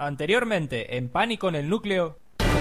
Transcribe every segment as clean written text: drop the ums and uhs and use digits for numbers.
Anteriormente, en Pánico en el Núcleo.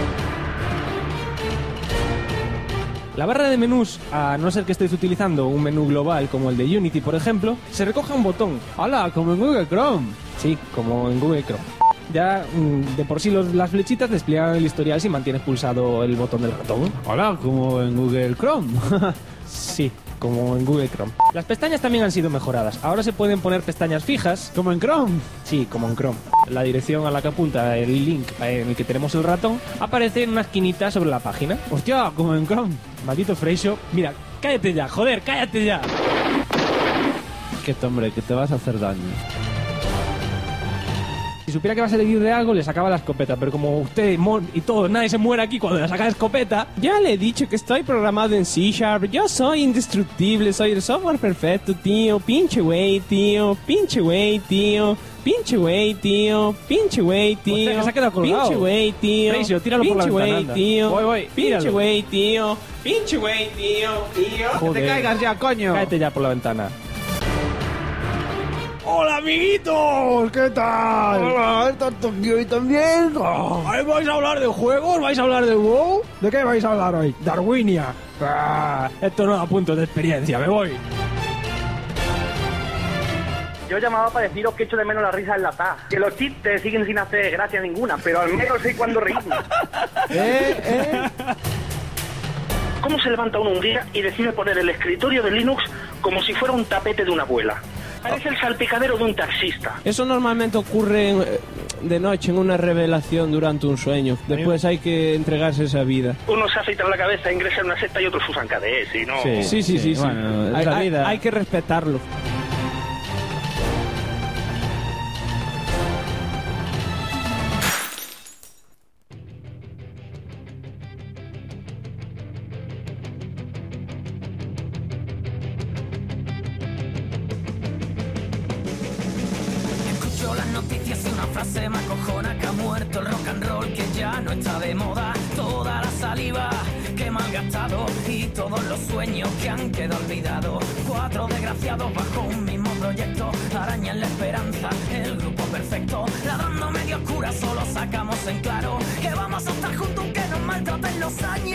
La barra de menús, a no ser que estéis utilizando un menú global como el de Unity, por ejemplo, se recoge un botón. ¡Hala! Como en Google Chrome. Sí, como en Google Chrome. Ya de por sí las flechitas despliegan el historial si mantienes pulsado el botón del ratón. ¡Hala! Como en Google Chrome. Sí, como en Google Chrome. Las pestañas también han sido mejoradas. Ahora se pueden poner pestañas fijas. Como en Chrome. Sí, como en Chrome. La dirección a la que apunta el link en el que tenemos el ratón aparece en una esquinita sobre la página. ¡Hostia! Como en Chrome. Maldito Freixo. Mira, cállate ya, joder, cállate ya. Quieto, hombre, que te vas a hacer daño. Si supiera que vas a elegir de algo, le sacaba la escopeta. Pero como usted y todo, nadie se muere aquí cuando le saca la escopeta. Ya le he dicho que estoy programado en C#. Yo soy indestructible, soy el software perfecto, tío. Pinche güey, tío. Pinche güey, tío. Pinche güey, tío. Pinche güey, tío. Hostia, que se ha quedado colgado. Pinche güey, tío. Freixo, tíralo por la Pinche ventana, güey, anda. tío. Voy, Pinche tíralo. güey, tío. Pinche güey, tío. Tío. Joder. ¡Que te caigas ya, coño! Cállate ya por la ventana. ¡Hola, amiguitos! ¿Qué tal? Hola, ¿estás Tokio hoy también? ¿Vais a hablar de juegos? ¿Vais a hablar de WoW? ¿De qué vais a hablar hoy? Darwinia. Esto no da puntos de experiencia, me voy. Yo llamaba para deciros que echo de menos la risa enlatada. Que los chistes siguen sin hacer gracia ninguna, pero al menos sé cuándo reírme. ¿Cómo se levanta uno un día y decide poner el escritorio de Linux como si fuera un tapete de una abuela? Parece el salpicadero de un taxista. Eso normalmente ocurre de noche en una revelación durante un sueño. Después hay que entregarse esa vida. Uno se afeita la cabeza, ingresa en una secta y otros usan KDS y no... Sí. Bueno, es la vida. Hay que respetarlo. Escucho las noticias y una frase me acojona: que ha muerto el rock and roll, que ya no está de moda. Toda la saliva que me han gastado y todos los sueños que han quedado olvidados. 4 desgraciados bajo un mismo proyecto arañan la esperanza, el grupo perfecto. Ladrando medio oscura solo sacamos en claro que vamos a estar juntos aunque nos maltraten los años.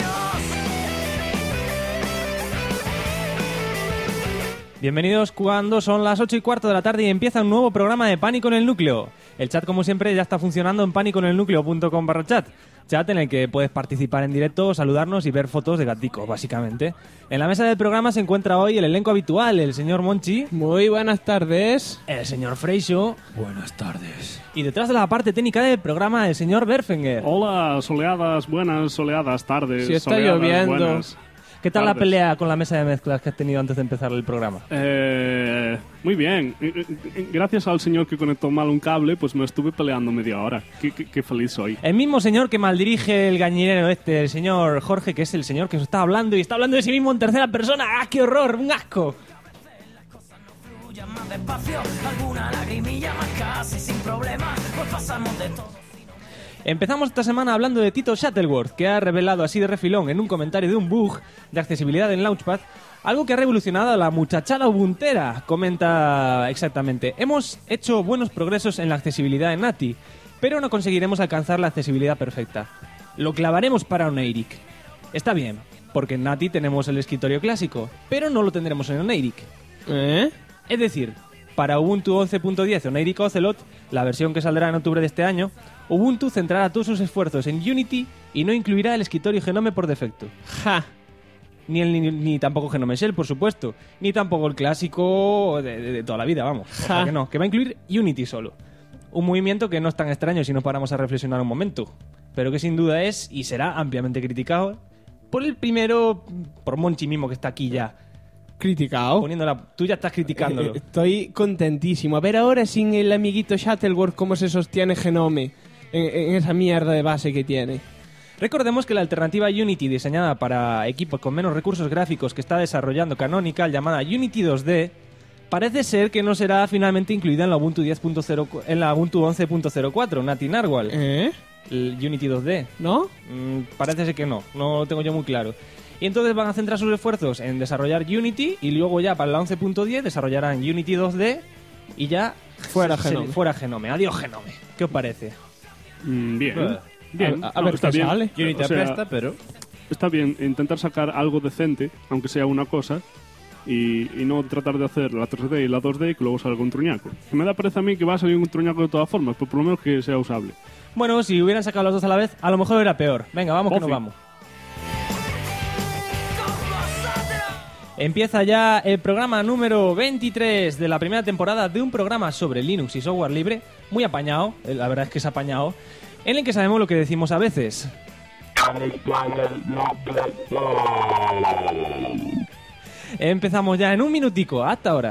Bienvenidos cuando son las 8:15 de la tarde y empieza un nuevo programa de Pánico en el Núcleo. El chat, como siempre, ya está funcionando en panicoenelnucleo.com/chat. Chat en el que puedes participar en directo, saludarnos y ver fotos de gaticos, básicamente. En la mesa del programa se encuentra hoy el elenco habitual: el señor Monchi, Muy buenas tardes. el señor Freixo Buenas tardes. y detrás de la parte técnica del programa el señor Berfenger. Hola, soleadas, buenas, soleadas tardes. Si está soleadas, lloviendo. buenas. ¿Qué tal la tardes. pelea con la mesa de mezclas que has tenido antes de empezar el programa? Muy bien. Gracias al señor que conectó mal un cable, pues me estuve peleando media hora. Qué feliz soy. El mismo señor que maldirige el gañinero el señor Jorge, que es el señor que os está hablando y está hablando de sí mismo en tercera persona. ¡Ah, qué horror! ¡Un asco! Fluyan más despacio, alguna lagrimilla más casi sin problema, pues pasamos de todo. Empezamos esta semana hablando de Tito Shuttleworth, que ha revelado así de refilón en un comentario de un bug de accesibilidad en Launchpad algo que ha revolucionado a la muchachada ubuntera. Comenta exactamente: hemos hecho buenos progresos en la accesibilidad en NATI, pero no conseguiremos alcanzar la accesibilidad perfecta. Lo clavaremos para Oneirik. Está bien, porque en NATI tenemos el escritorio clásico, pero no lo tendremos en Oneirik. Es decir, para Ubuntu 11.10 Oneirik Ocelot, la versión que saldrá en octubre de este año, Ubuntu centrará todos sus esfuerzos en Unity y no incluirá el escritorio Genome por defecto. Ja. Ni tampoco Genome Shell, por supuesto. Ni tampoco el clásico de toda la vida, vamos. O sea que no, que va a incluir Unity solo. Un movimiento que no es tan extraño si nos paramos a reflexionar un momento, pero que sin duda es y será ampliamente criticado por el primero, por Monchi mismo, que está aquí ya. Criticado. Tú ya estás criticándolo. Estoy contentísimo. A ver ahora sin el amiguito Shuttleworth cómo se sostiene Genome en esa mierda de base que tiene. Recordemos que la alternativa Unity diseñada para equipos con menos recursos gráficos que está desarrollando Canonical, llamada Unity 2D, parece ser que no será finalmente incluida en la Ubuntu 10.0, en la Ubuntu 11.04, Nati Narwhal. El Unity 2D. ¿No? Parece ser que no lo tengo yo muy claro. Y entonces van a centrar sus esfuerzos en desarrollar Unity y luego ya para la 11.10 desarrollarán Unity 2D y ya Fuera Genome. Fuera Genome. Adiós Genome. ¿Qué os parece? Bien. Bien. A ver está qué bien. sale. Yo ni te O sea, apresta, pero... Está bien intentar sacar algo decente, aunque sea una cosa, y no tratar de hacer la 3D y la 2D y que luego salga un truñaco. Que me da parece a mí que va a salir un truñaco de todas formas, pero por lo menos que sea usable. Bueno, si hubieran sacado las dos a la vez, a lo mejor era peor. Venga, vamos que nos vamos. Empieza ya el programa número 23 de la primera temporada de un programa sobre Linux y software libre, muy apañado, la verdad es que es apañado, en el que sabemos lo que decimos a veces. Empezamos ya en un minutico, hasta ahora.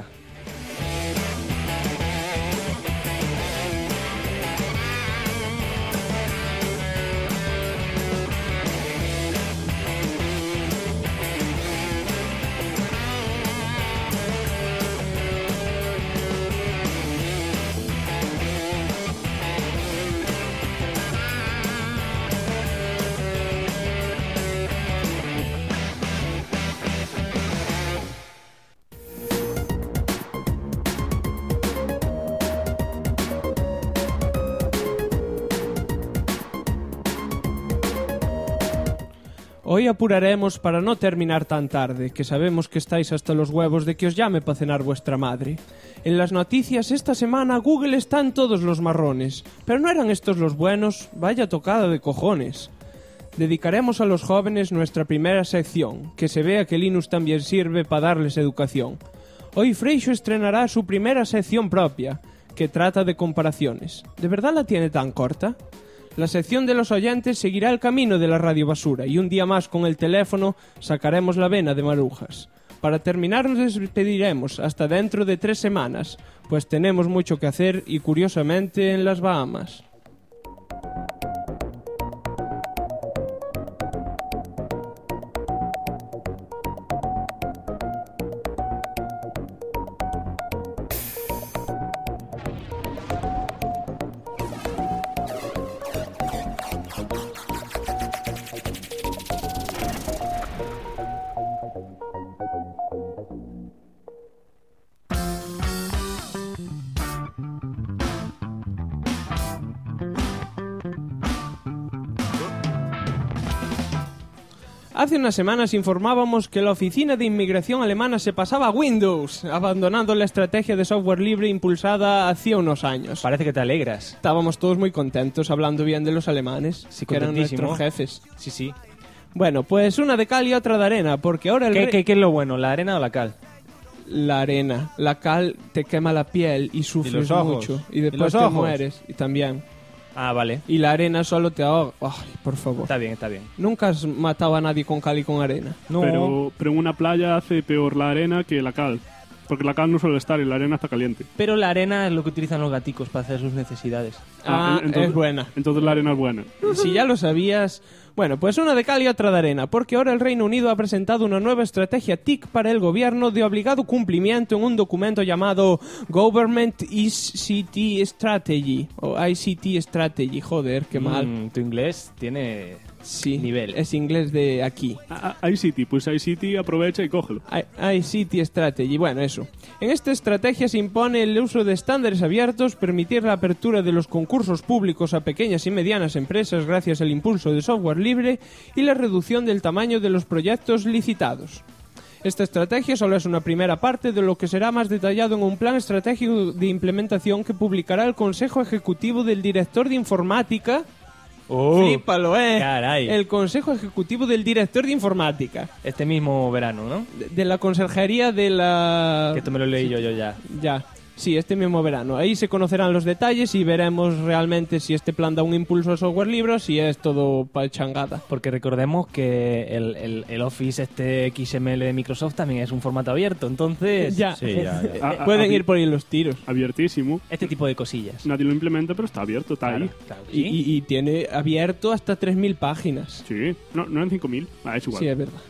Hoy apuraremos para no terminar tan tarde, que sabemos que estáis hasta los huevos de que os llame para cenar vuestra madre. En las noticias esta semana Google está en todos los marrones, pero no eran estos los buenos, vaya tocada de cojones. Dedicaremos a los jóvenes nuestra primera sección, que se vea que Linux también sirve para darles educación. Hoy Freixo estrenará su primera sección propia, que trata de comparaciones. ¿De verdad la tiene tan corta? La sección de los oyentes seguirá el camino de la radio basura y un día más con el teléfono sacaremos la vena de marujas. Para terminar nos despediremos hasta dentro de 3 semanas, pues tenemos mucho que hacer y curiosamente en las Bahamas. Hace unas semanas informábamos que la Oficina de Inmigración alemana se pasaba a Windows, abandonando la estrategia de software libre impulsada hacía unos años. Parece que te alegras. Estábamos todos muy contentos hablando bien de los alemanes, Sí, que eran contentísimo. nuestros jefes. Sí, sí. Bueno, pues una de cal y otra de arena, porque ahora ¿Qué es lo bueno, la arena o la cal? La arena, la cal te quema la piel y sufres los ojos. mucho. Y después los te ojos. mueres. Y también. Ah, vale. Y la arena solo te ahoga. Ay, por favor. Está bien, está bien. Nunca has matado a nadie con cal y con arena. No, Pero en una playa hace peor la arena que la cal. Porque la cal no suele estar y la arena está caliente. pero la arena es lo que utilizan los gaticos para hacer sus necesidades. Es buena. Entonces la arena es buena. Si ya lo sabías... Bueno, pues una de cal y otra de arena, porque ahora el Reino Unido ha presentado una nueva estrategia TIC para el gobierno de obligado cumplimiento en un documento llamado Government ICT Strategy, o ICT Strategy, joder, qué mal. Tu inglés tiene Sí, nivel. es inglés de aquí. iCity, pues iCity aprovecha y cógelo. ICT Strategy, bueno, eso. En esta estrategia se impone el uso de estándares abiertos, permitir la apertura de los concursos públicos a pequeñas y medianas empresas gracias al impulso de software libre y la reducción del tamaño de los proyectos licitados. Esta estrategia solo es una primera parte de lo que será más detallado en un plan estratégico de implementación que publicará el Consejo Ejecutivo del Director de Informática. Flípalo, caray. El Consejo Ejecutivo del Director de Informática. Este mismo verano, ¿no? De la Conserjería de la... Que esto me lo leí yo ya. Ya. Sí, este mismo verano. Ahí se conocerán los detalles y veremos realmente si este plan da un impulso al software libre o si es todo pachangada. Porque recordemos que el Office este XML de Microsoft también es un formato abierto, entonces... Ya. Sí, ya. Pueden ir por ahí los tiros. Abiertísimo. Este tipo de cosillas. Nadie lo implementa, pero está abierto, está ahí. Claro, Y, sí. y tiene abierto hasta 3.000 páginas. Sí, no en 5.000. Es igual. Sí, es verdad.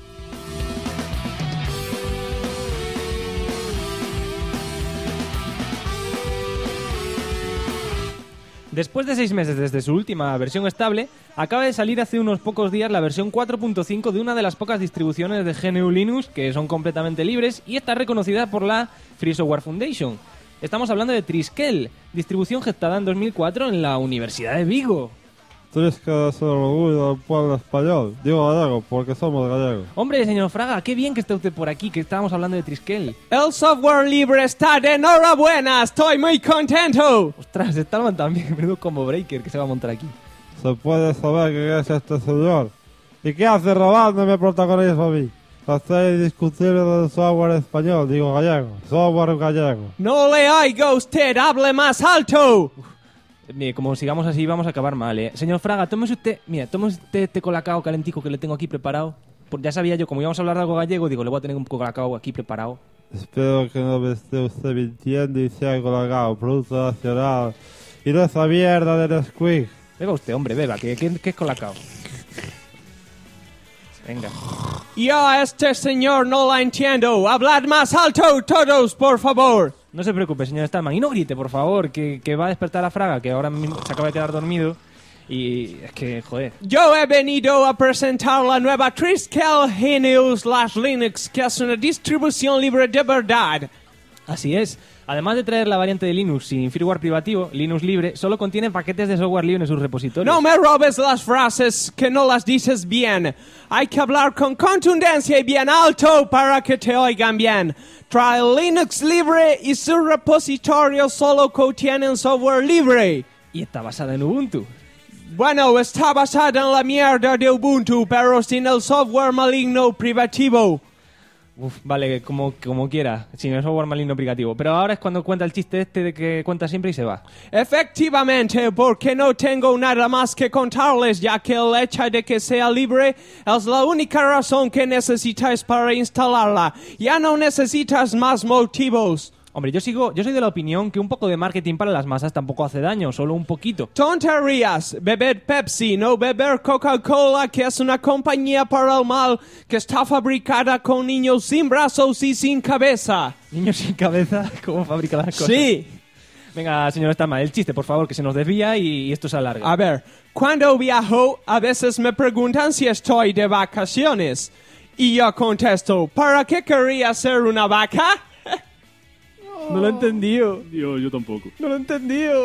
Después de 6 meses desde su última versión estable, acaba de salir hace unos pocos días la versión 4.5 de una de las pocas distribuciones de GNU Linux que son completamente libres y está reconocida por la Free Software Foundation. Estamos hablando de Triskel, distribución gestada en 2004 en la Universidad de Vigo. Triskel es el orgullo del pueblo español. Digo gallego porque somos gallegos. Hombre, señor Fraga, qué bien que esté usted por aquí, que estábamos hablando de Triskel. El software libre está de enhorabuena, estoy muy contento. Ostras, Stallman también, menudo combo breaker que se va a montar aquí. ¿Se puede saber quién es este señor? ¿Y qué hace robándome protagonismo a mí? Hacer indiscutible del software español, digo gallego. Software gallego. No le oigo usted, hable más alto. Mire, como sigamos así vamos a acabar mal, ¿eh? Señor Fraga, tómese usted este colacao calentico que le tengo aquí preparado. Pues ya sabía yo, como íbamos a hablar de algo gallego, digo, le voy a tener un colacao aquí preparado. Espero que no me esté usted mintiendo y sea colacao, producto nacional. Y no esa mierda de Nesquik. Beba usted, hombre, beba, que es colacao. Venga. Yo a este señor no la entiendo. Hablad más alto todos, por favor. No se preocupe, señor Stallman. Y no grite, por favor, que va a despertar a Fraga, que ahora mismo se acaba de quedar dormido. Y es que, joder. Yo he venido a presentar la nueva Triskel GNU/Linux, que es una distribución libre de verdad. Así es. Además de traer la variante de Linux sin firmware privativo, Linux libre solo contiene paquetes de software libre en sus repositorios. No me robes las frases, que no las dices bien. Hay que hablar con contundencia y bien alto para que te oigan bien. Trae Linux libre y su repositorio solo contienen software libre. Y está basada en Ubuntu. Bueno, está basada en la mierda de Ubuntu, pero sin el software maligno privativo. Uf, vale, como quiera, sin el software maligno privativo. Pero ahora es cuando cuenta el chiste este de que cuenta siempre y se va. Efectivamente, porque no tengo nada más que contarles, ya que el hecho de que sea libre es la única razón que necesitáis para instalarla. Ya no necesitas más motivos. Hombre, yo soy de la opinión que un poco de marketing para las masas tampoco hace daño, solo un poquito. Tonterías, beber Pepsi, no beber Coca-Cola, que es una compañía para el mal que está fabricada con niños sin brazos y sin cabeza. ¿Niños sin cabeza? ¿Cómo fabrica las cosas? Sí. Venga, señor Stallman, el chiste, por favor, que se nos desvía y esto se alarga. A ver, cuando viajo, a veces me preguntan si estoy de vacaciones. Y yo contesto, ¿para qué querría ser una vaca? No lo he entendido. Yo tampoco. No lo he entendido.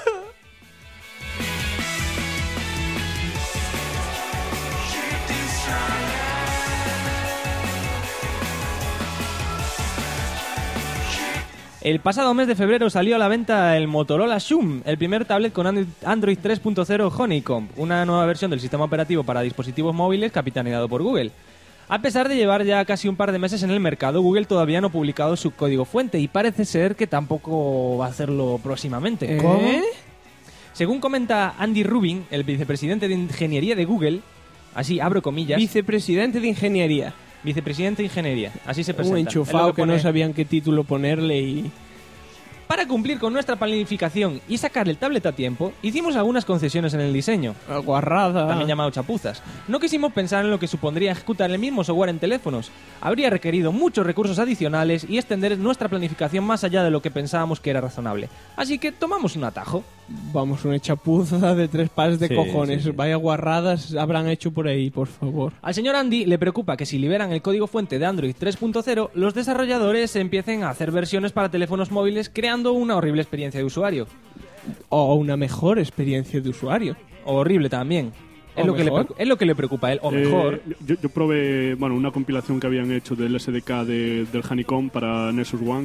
El pasado mes de febrero salió a la venta el Motorola Xoom, el primer tablet con Android 3.0 Honeycomb, una nueva versión del sistema operativo para dispositivos móviles capitaneado por Google. A pesar de llevar ya casi un par de meses en el mercado, Google todavía no ha publicado su código fuente y parece ser que tampoco va a hacerlo próximamente. ¿Cómo? Según comenta Andy Rubin, el vicepresidente de ingeniería de Google, así abro comillas... Vicepresidente de ingeniería. Vicepresidente de ingeniería, así se presenta. Un enchufado Es lo que no sabían qué título ponerle y... Para cumplir con nuestra planificación y sacar el tablet a tiempo, hicimos algunas concesiones en el diseño. Guarrada. También llamado chapuzas. No quisimos pensar en lo que supondría ejecutar el mismo software en teléfonos. Habría requerido muchos recursos adicionales y extender nuestra planificación más allá de lo que pensábamos que era razonable. Así que tomamos un atajo. Vamos, una chapuza de 3 pares de cojones. sí, sí. Vaya guarradas habrán hecho por ahí, por favor. Al señor Andy le preocupa que si liberan el código fuente de Android 3.0, los desarrolladores empiecen a hacer versiones para teléfonos móviles creando una horrible experiencia de usuario. O una mejor experiencia de usuario. O horrible también. Es lo que le preocupa a él. O mejor. Yo probé una compilación que habían hecho del SDK del Honeycomb para Nexus One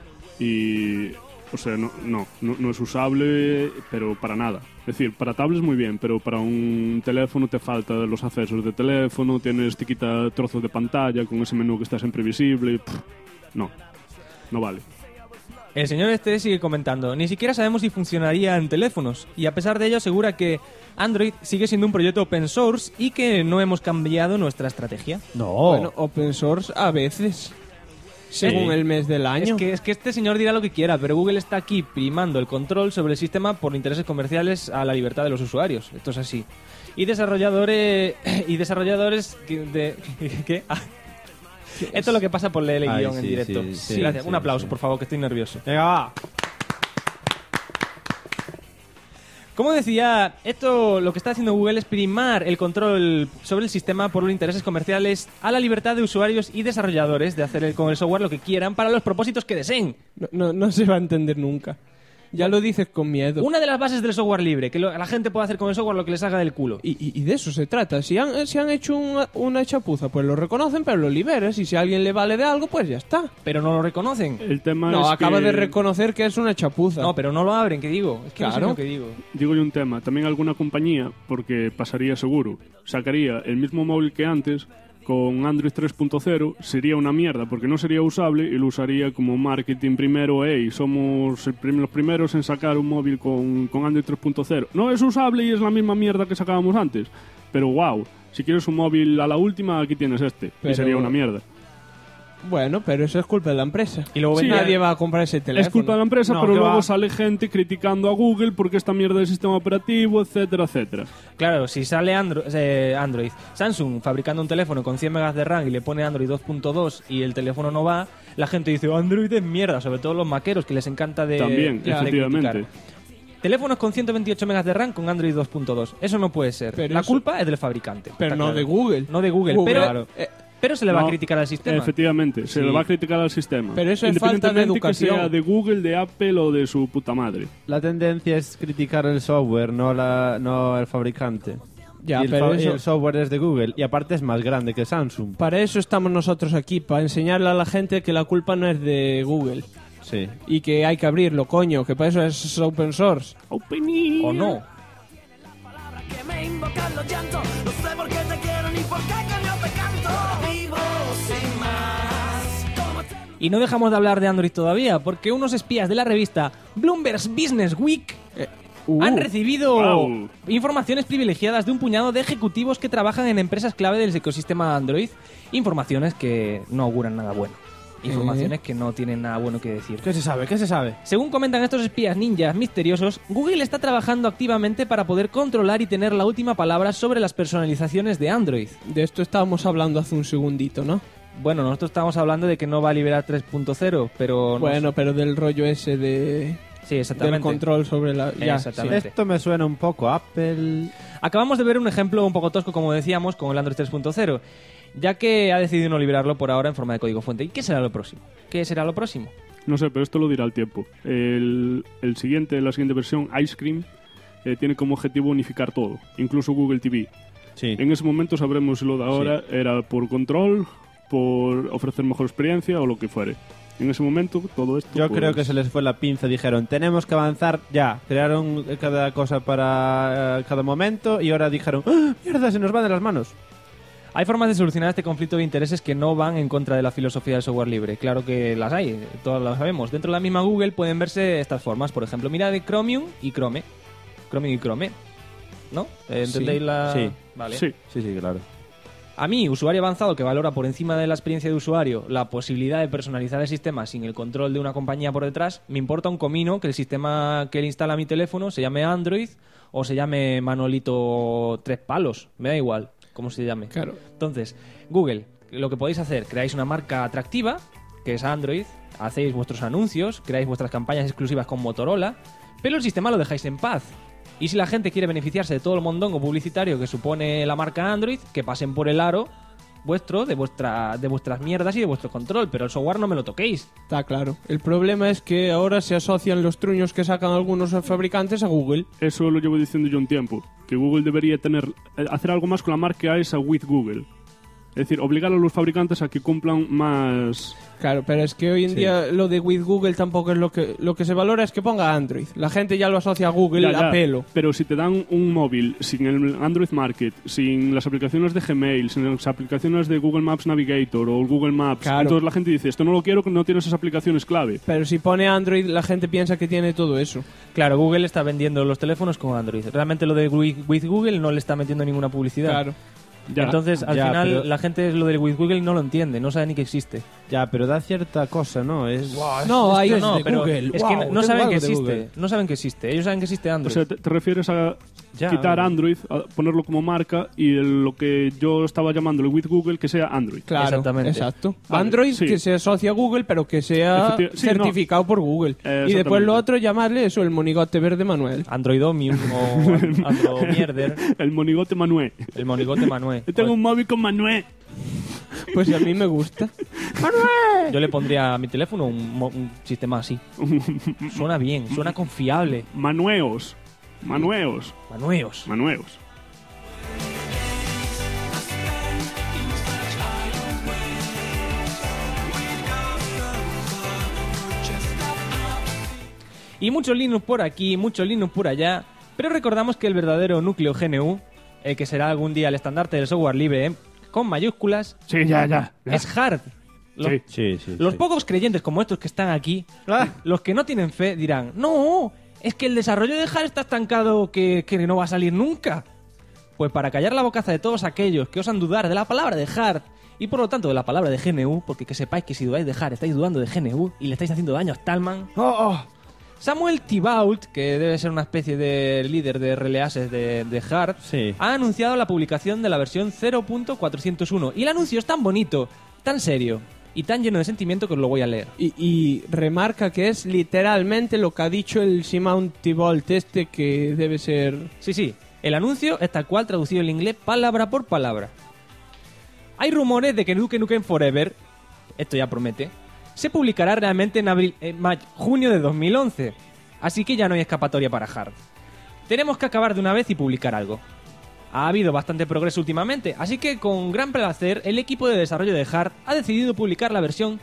y... O sea, no es usable, pero para nada. Es decir, para tablets muy bien, pero para un teléfono te faltan los accesos de teléfono, te quita trozos de pantalla con ese menú que está siempre visible. No vale. El señor este sigue comentando, ni siquiera sabemos si funcionaría en teléfonos, y a pesar de ello asegura que Android sigue siendo un proyecto open source y que no hemos cambiado nuestra estrategia. No. Bueno, open source a veces, según el mes del año. Es que este señor dirá lo que quiera, pero Google está aquí primando el control sobre el sistema por intereses comerciales a la libertad de los usuarios. Esto es así. Y desarrolladores ¿Qué? Esto es lo que pasa por leer el guión en directo. Sí, gracias. sí, Un aplauso, sí. por favor, que estoy nervioso. Venga, va. Como decía, esto lo que está haciendo Google es primar el control sobre el sistema por los intereses comerciales a la libertad de usuarios y desarrolladores de hacer con el software lo que quieran para los propósitos que deseen. No se va a entender nunca. Ya lo dices con miedo. Una de las bases del software libre, que la gente puede hacer con el software lo que les salga del culo. Y de eso se trata. Si han hecho una chapuza, pues lo reconocen, pero lo liberas. Y si a alguien le vale de algo, pues ya está. Pero no lo reconocen. El tema No, es acaba que... de reconocer que es una chapuza. No, pero no lo abren, ¿qué digo? Es que Claro. no sé lo que digo. Digo yo un tema, también alguna compañía, porque pasaría seguro, sacaría el mismo móvil que antes con Android 3.0, sería una mierda porque no sería usable y lo usaría como marketing primero. Somos los primeros en sacar un móvil con Android 3.0. No es usable y es la misma mierda que sacábamos antes, pero wow, si quieres un móvil a la última, aquí tienes este. Pero- Y sería una mierda. Bueno, pero eso es culpa de la empresa. Y luego Sí, nadie va a comprar ese teléfono. Es culpa de la empresa, No, pero que luego va. sale gente criticando a Google porque esta mierda del sistema operativo, etcétera, etcétera. Claro, si sale Android, Samsung fabricando un teléfono con 100 megas de RAM y le pone Android 2.2 y el teléfono no va, la gente dice, Android es mierda, sobre todo los maqueros que les encanta de También, de efectivamente. criticar. Teléfonos con 128 megas de RAM con Android 2.2. Eso no puede ser. Pero la eso- culpa es del fabricante. Pero está no claro. de Google. No de Google, Google, pero, claro. pero se le va a No, criticar al sistema. Efectivamente, se Sí. le va a criticar al sistema. Pero eso es falta de Independientemente que sea educación. de Google, de Apple o de su puta madre. La tendencia es criticar el software, no el fabricante. Ya, y, pero y eso- el software es de Google y aparte es más grande que Samsung. Para eso estamos nosotros aquí, para enseñarle a la gente que la culpa no es de Google. Sí. Y que hay que abrirlo, coño, que para eso es open source. Opening. ¿O no? Que me invocan los llantos. No sé por qué te quiero ni por qué coño te canto. Vivo sin más. Como te- Y no dejamos de hablar de Android todavía, porque unos espías de la revista Bloomberg Business Week han recibido Wow. informaciones privilegiadas de un puñado de ejecutivos que trabajan en empresas clave del ecosistema Android. Informaciones que no auguran nada bueno. Informaciones que no tienen nada bueno que decir. ¿Qué se sabe? ¿Qué se sabe? Según comentan estos espías ninjas misteriosos, Google está trabajando activamente para poder controlar y tener la última palabra sobre las personalizaciones de Android. De esto estábamos hablando hace un segundito, ¿no? Bueno, nosotros estamos hablando de que no va a liberar 3.0, pero... no Bueno, pero del rollo ese de... Sí, exactamente. Del control sobre la... Ya, Exactamente. Esto me suena un poco a Apple. Acabamos de ver un ejemplo un poco tosco, como decíamos, con el Android 3.0, ya que ha decidido no liberarlo por ahora en forma de código fuente. ¿Y qué será lo próximo? ¿Qué será lo próximo? No sé, pero esto lo dirá el tiempo. La siguiente versión, Ice Cream, tiene como objetivo unificar todo, incluso Google TV. Sí. En ese momento sabremos si lo de ahora era por control, por ofrecer mejor experiencia o lo que fuere. En ese momento, todo esto... Yo pues, creo que se les fue la pinza. Dijeron, tenemos que avanzar ya. Crearon cada cosa para cada momento y ahora dijeron, ¡ah, mierda, se nos va de las manos! Hay formas de solucionar este conflicto de intereses que no van en contra de la filosofía del software libre. Claro que las hay, todas las sabemos. Dentro de la misma Google pueden verse estas formas. Por ejemplo, mira de Chromium y Chrome. Chromium y Chrome. ¿No? ¿Entendéis la...? Sí. Vale. Sí, Sí, sí, claro. A mí, usuario avanzado que valora por encima de la experiencia de usuario la posibilidad de personalizar el sistema sin el control de una compañía por detrás, me importa un comino que el sistema que le instala a mi teléfono se llame Android o se llame Manolito Tres Palos. Me da igual cómo se llame. Claro. Entonces, Google, lo que podéis hacer, creáis una marca atractiva, que es Android, hacéis vuestros anuncios, creáis vuestras campañas exclusivas con Motorola, pero el sistema lo dejáis en paz. Y si la gente quiere beneficiarse de todo el mondongo publicitario que supone la marca Android, que pasen por el aro vuestro, de vuestras mierdas y de vuestro control, pero el software no me lo toquéis. Está claro. El problema es que ahora se asocian los truños que sacan algunos fabricantes a Google. eso lo llevo diciendo yo un tiempo. Que Google debería hacer algo más con la marca esa with Google. Es decir, obligar a los fabricantes a que cumplan más... Claro, pero es que hoy en día lo de with Google tampoco es lo que se valora, es que ponga Android. La gente ya lo asocia a Google Ya, ya. a pelo. Pero si te dan un móvil sin el Android Market, sin las aplicaciones de Gmail, sin las aplicaciones de Google Maps Navigator o Google Maps, Claro. entonces la gente dice, esto no lo quiero, que no tiene esas aplicaciones clave. Pero si pone Android, la gente piensa que tiene todo eso. Claro, Google está vendiendo los teléfonos con Android. Realmente lo de with Google no le está metiendo ninguna publicidad. Claro. Ya. Entonces, al Ya, final, pero- la gente lo del with Google no lo entiende, no sabe ni que existe. Ya, pero da cierta cosa, ¿no? Es... No, hay No, de pero Google. es que no saben que algo de Google. existe. No saben que existe. Ellos saben que existe O Android. sea, te refieres a Ya, quitar hombre. Android, a ponerlo como marca y lo que yo estaba llamándole with Google que sea Android. Claro, Exactamente. exacto. Vale, Android sí. que se asocia a Google, pero que sea Sí, certificado por Google. Y después exactamente. lo otro, llamarle eso, el monigote verde Manuel. Androidomium o Andromierder. El monigote Manuel. El monigote Manuel. Yo tengo un móvil con Manuel. Pues a mí me gusta. Yo le pondría a mi teléfono un sistema así. Suena bien, suena confiable. Manueos. Manueos. Manueos. Manueos. Y mucho Linux por aquí, mucho Linux por allá. Pero recordamos que el verdadero núcleo GNU, el que será algún día el estandarte del software libre, con mayúsculas, Sí, ya. es hard. Los, Sí. los pocos creyentes como estos que están aquí, los que no tienen fe, dirán, no, es que el desarrollo de hard está estancado que no va a salir nunca. Pues para callar la bocaza de todos aquellos que osan dudar de la palabra de hard y por lo tanto de la palabra de GNU, porque que sepáis que si dudáis de hard estáis dudando de GNU y le estáis haciendo daño a Stallman, Samuel Thibault, que debe ser una especie de líder de releases de hard, Sí. ha anunciado la publicación de la versión 0.401 y el anuncio es tan bonito, tan serio y tan lleno de sentimiento que os lo voy a leer. Y remarca que es literalmente lo que ha dicho el Simon Thibault que debe ser... Sí, el anuncio es tal cual traducido en inglés palabra por palabra. Hay rumores de que Duke Nukem Forever, esto ya promete, se publicará realmente en junio de 2011, así que ya no hay escapatoria para hard. Tenemos que acabar de una vez y publicar algo. Ha habido bastante progreso últimamente, así que con gran placer el equipo de desarrollo de hard ha decidido publicar la versión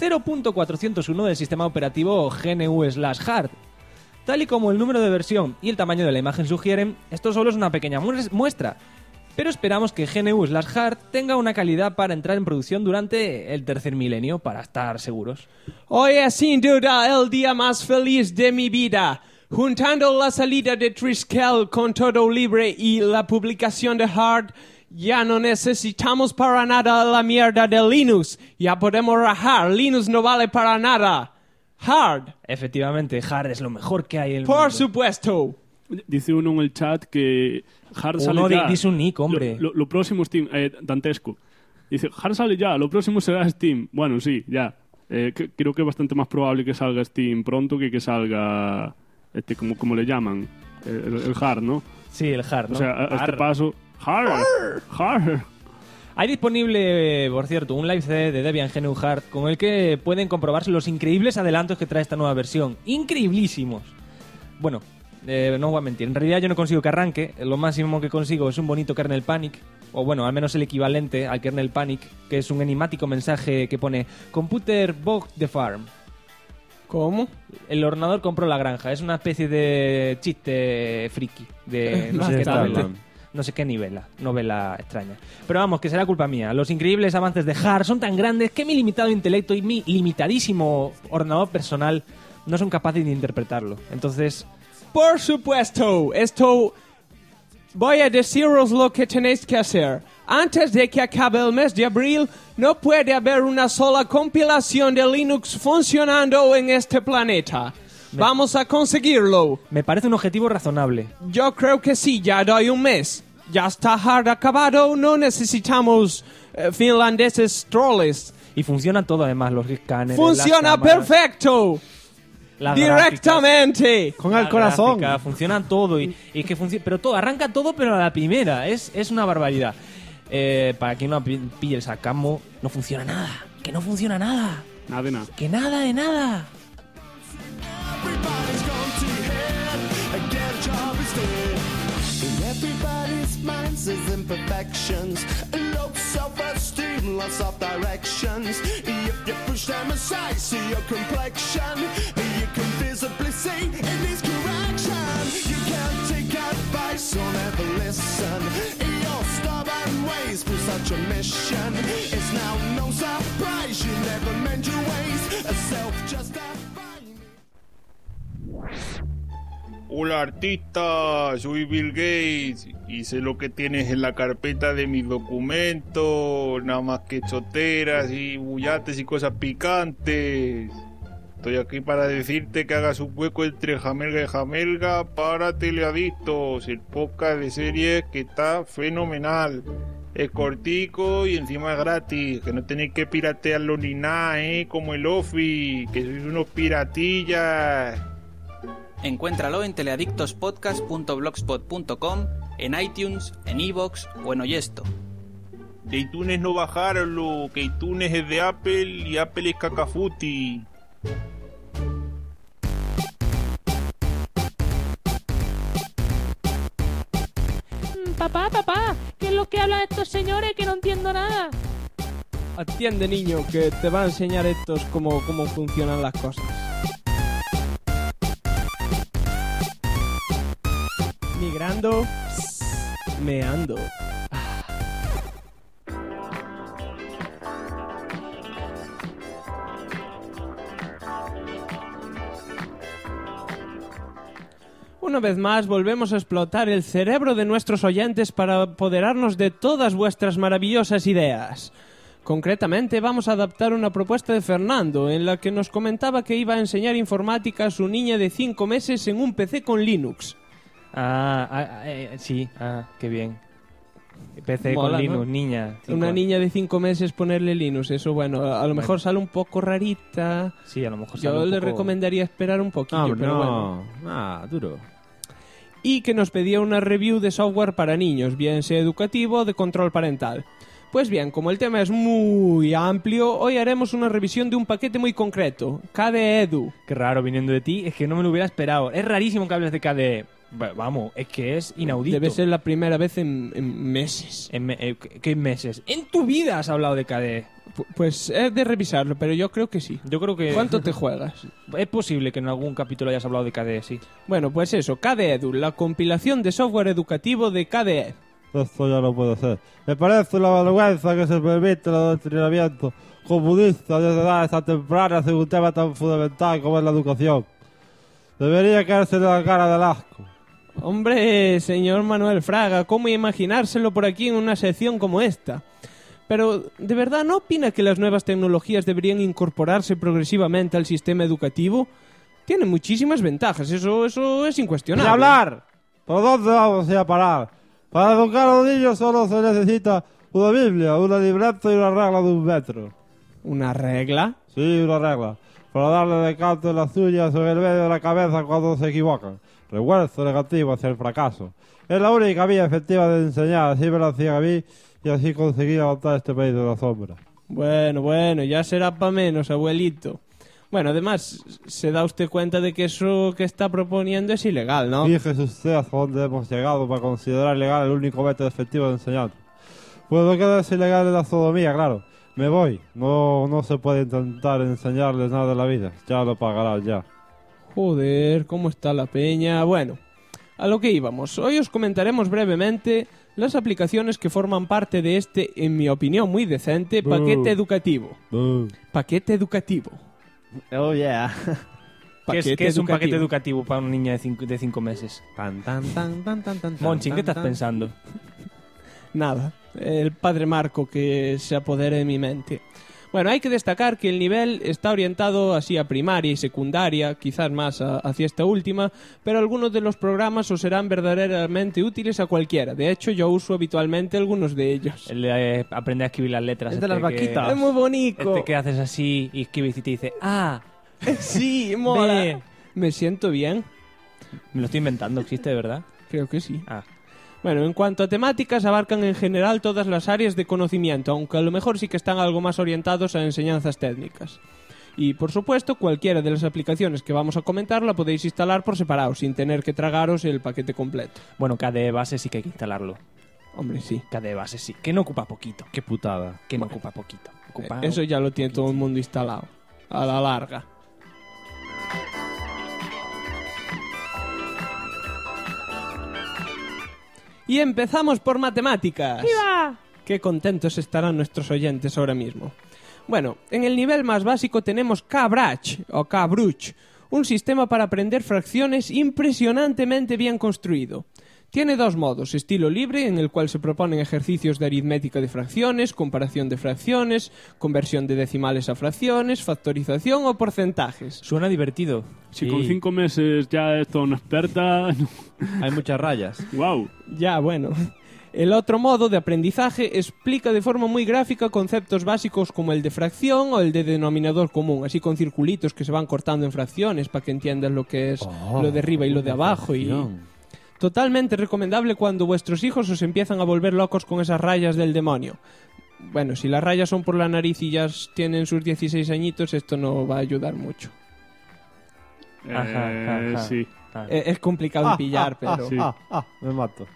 0.401 del sistema operativo GNU/hard. Tal y como el número de versión y el tamaño de la imagen sugieren, esto solo es una pequeña muestra, pero esperamos que GNU/hard tenga una calidad para entrar en producción durante el tercer milenio, para estar seguros. Hoy es sin duda el día más feliz de mi vida. Juntando la salida de Triskel con todo libre y la publicación de hard, ya no necesitamos para nada la mierda de Linux. Ya podemos rajar, Linux no vale para nada. Hard. Efectivamente, hard es lo mejor que hay en el Por mundo. supuesto. Dice uno en el chat que Hard sale Uno ya. dice un nick, hombre. Lo próximo es Steam, dantesco. Dice, Hard sale ya, lo próximo será Steam. Bueno, sí, ya. Creo que es bastante más probable que salga Steam pronto que salga, como le llaman, el Hard, ¿no? Sí, el hard, ¿no? O sea, a este Hard. paso, Hard. Hay disponible, por cierto, un live CD de Debian GNU Hard con el que pueden comprobarse los increíbles adelantos que trae esta nueva versión. ¡Increíblísimos! Bueno, no voy a mentir. En realidad yo no consigo que arranque. Lo máximo que consigo es un bonito kernel panic. O bueno, al menos el equivalente al kernel panic, que es un enigmático mensaje que pone Computer bought the farm. ¿Cómo? El ordenador compró la granja. Es una especie de chiste friki. De no sé qué novela. No sé qué novela extraña. Pero vamos, que será culpa mía. Los increíbles avances de hard son tan grandes que mi limitado intelecto y mi limitadísimo ordenador personal no son capaces de interpretarlo. Entonces... Por supuesto, esto... Voy a deciros lo que tenéis que hacer. Antes de que acabe el mes de abril, no puede haber una sola compilación de Linux funcionando en este planeta. Vamos a conseguirlo. Me parece un objetivo razonable. Yo creo que sí, ya doy un mes. Ya está hard acabado, no necesitamos finlandeses troles. Y funciona todo además, los escáneres, ¡Funciona las cámaras, perfecto! las ¡Directamente! Con gráficas, el corazón. la gráfica, funciona todo y que funciona, pero todo, arranca todo pero a la primera, es una barbaridad. Para quien no pille el sacamo, no funciona nada, que no funciona nada. Nada de nada. Que nada de nada. Everybody's minds is imperfections, low self-esteem, lots of directions. If you push them aside, see your complexion, you can visibly see it needs correction. You can't take advice, so never listen. Your stubborn ways for such a mission. It's now no surprise you never mend your ways, self-justifying. Hola artista, soy Bill Gates y sé lo que tienes en la carpeta de mis documentos, nada más que choteras y bullates y cosas picantes. Estoy aquí para decirte que hagas un hueco entre Jamelga y Jamelga para Teleadictos, el podcast de series que está fenomenal. Es cortico y encima es gratis, que no tenéis que piratearlo ni nada, como el Ofi, que sois unos piratillas. Encuéntralo en teleadictospodcast.blogspot.com, en iTunes, en iVoox o en Oyesto. De iTunes no bajarlo, que iTunes es de Apple y Apple es cacafuti. Papá, ¿qué es lo que hablan estos señores que no entiendo nada? Atiende, niño, que te va a enseñar estos cómo funcionan las cosas. Migrando, meando. Una vez más volvemos a explotar el cerebro de nuestros oyentes para apoderarnos de todas vuestras maravillosas ideas. Concretamente vamos a adaptar una propuesta de Fernando en la que nos comentaba que iba a enseñar informática a su niña de 5 meses en un PC con Linux. Sí, qué bien. PC Mola, con Linux, ¿no? niña. Una niña de 5 meses ponerle Linux, eso bueno, a lo mejor sale un poco rarita. Sí, a lo mejor Yo sale un le poco... recomendaría esperar un poquillo, pero bueno. Duro. Y que nos pedía una review de software para niños, bien sea educativo o de control parental. Pues bien, como el tema es muy amplio, hoy haremos una revisión de un paquete muy concreto, KDE Edu. Qué raro viniendo de ti, es que no me lo hubiera esperado. Es rarísimo que hables de KDE. Vamos, es que es inaudito. Debe ser la primera vez en meses. ¿Qué meses? En tu vida has hablado de KDE. Pues es de revisarlo, pero yo creo que sí. Yo creo que... ¿Cuánto te juegas? Es posible que en algún capítulo hayas hablado de KDE, sí. Bueno, pues eso, KDE Edu, la compilación de software educativo de KDE. Esto ya no puede ser. Me parece una vergüenza que se permite el adoctrinamiento comunista desde edades tan tempranas en un tema tan fundamental como es la educación. Debería caerse en la cara del asco. Hombre, señor Manuel Fraga, ¿cómo imaginárselo por aquí en una sección como esta? Pero, ¿de verdad no opina que las nuevas tecnologías deberían incorporarse progresivamente al sistema educativo? Tiene muchísimas ventajas, eso es incuestionable. ¡Sin hablar! ¿Por dónde vamos a ir a parar? Para educar a los niños solo se necesita una Biblia, una libreta y una regla de 1 metro. ¿Una regla? Sí, una regla. Para darle descanso en las uñas o en el medio de la cabeza cuando se equivocan. Refuerzo negativo hacia el fracaso. Es la única vía efectiva de enseñar, así me lo hacían a mí y así conseguí levantar este país de la sombra. Bueno, ya será pa' menos, abuelito. Bueno, además, se da usted cuenta de que eso que está proponiendo es ilegal, ¿no? Fíjese usted hasta dónde hemos llegado para considerar legal el único método efectivo de enseñar. Pues no queda es ilegal en la sodomía, claro. Me voy. No se puede intentar enseñarles nada de la vida. Ya lo pagarás, ya. Joder, ¿cómo está la peña? Bueno, a lo que íbamos. Hoy os comentaremos brevemente las aplicaciones que forman parte de este, en mi opinión muy decente, paquete educativo. Paquete educativo. Oh, yeah. ¿Qué es un paquete educativo para una niña de 5 meses? Monchin, ¿qué estás pensando? Nada, el padre Marco que se apodere de mi mente. Bueno, hay que destacar que el nivel está orientado así a primaria y secundaria, quizás más hacia esta última, pero algunos de los programas os serán verdaderamente útiles a cualquiera. De hecho, yo uso habitualmente algunos de ellos. El de aprender a escribir las letras. Es de las vaquitas. Es muy bonito. Que haces así y escribes y te dice, sí, mola. Me siento bien. Me lo estoy inventando, ¿existe de verdad? Creo que sí. Bueno, en cuanto a temáticas, abarcan en general todas las áreas de conocimiento, aunque a lo mejor sí que están algo más orientados a enseñanzas técnicas. Y, por supuesto, cualquiera de las aplicaciones que vamos a comentar la podéis instalar por separado, sin tener que tragaros el paquete completo. Bueno, KDE Base sí que hay que instalarlo. Hombre, sí. KDE Base sí, que no ocupa poquito. Qué putada. Que no ocupa poquito. Eso ya lo tiene todo el mundo instalado, a la larga. Y empezamos por matemáticas. ¡Viva! Qué contentos estarán nuestros oyentes ahora mismo. Bueno, en el nivel más básico tenemos KBruch, o KBruch, Un sistema para aprender fracciones impresionantemente bien construido. Tiene 2 modos, estilo libre, en el cual se proponen ejercicios de aritmética de fracciones, comparación de fracciones, conversión de decimales a fracciones, factorización o porcentajes. Suena divertido. Si con 5 meses ya es toda una experta... Hay muchas rayas. ¡Wow! Ya, bueno. El otro modo de aprendizaje explica de forma muy gráfica conceptos básicos como el de fracción o el de denominador común, así con circulitos que se van cortando en fracciones para que entiendas lo que es lo de arriba y lo de abajo. Totalmente recomendable cuando vuestros hijos os empiezan a volver locos con esas rayas del demonio. Bueno, si las rayas son por la nariz y ya tienen sus 16 añitos, esto no va a ayudar mucho. Sí. Es complicado de pillar, pero... Sí. Me mato.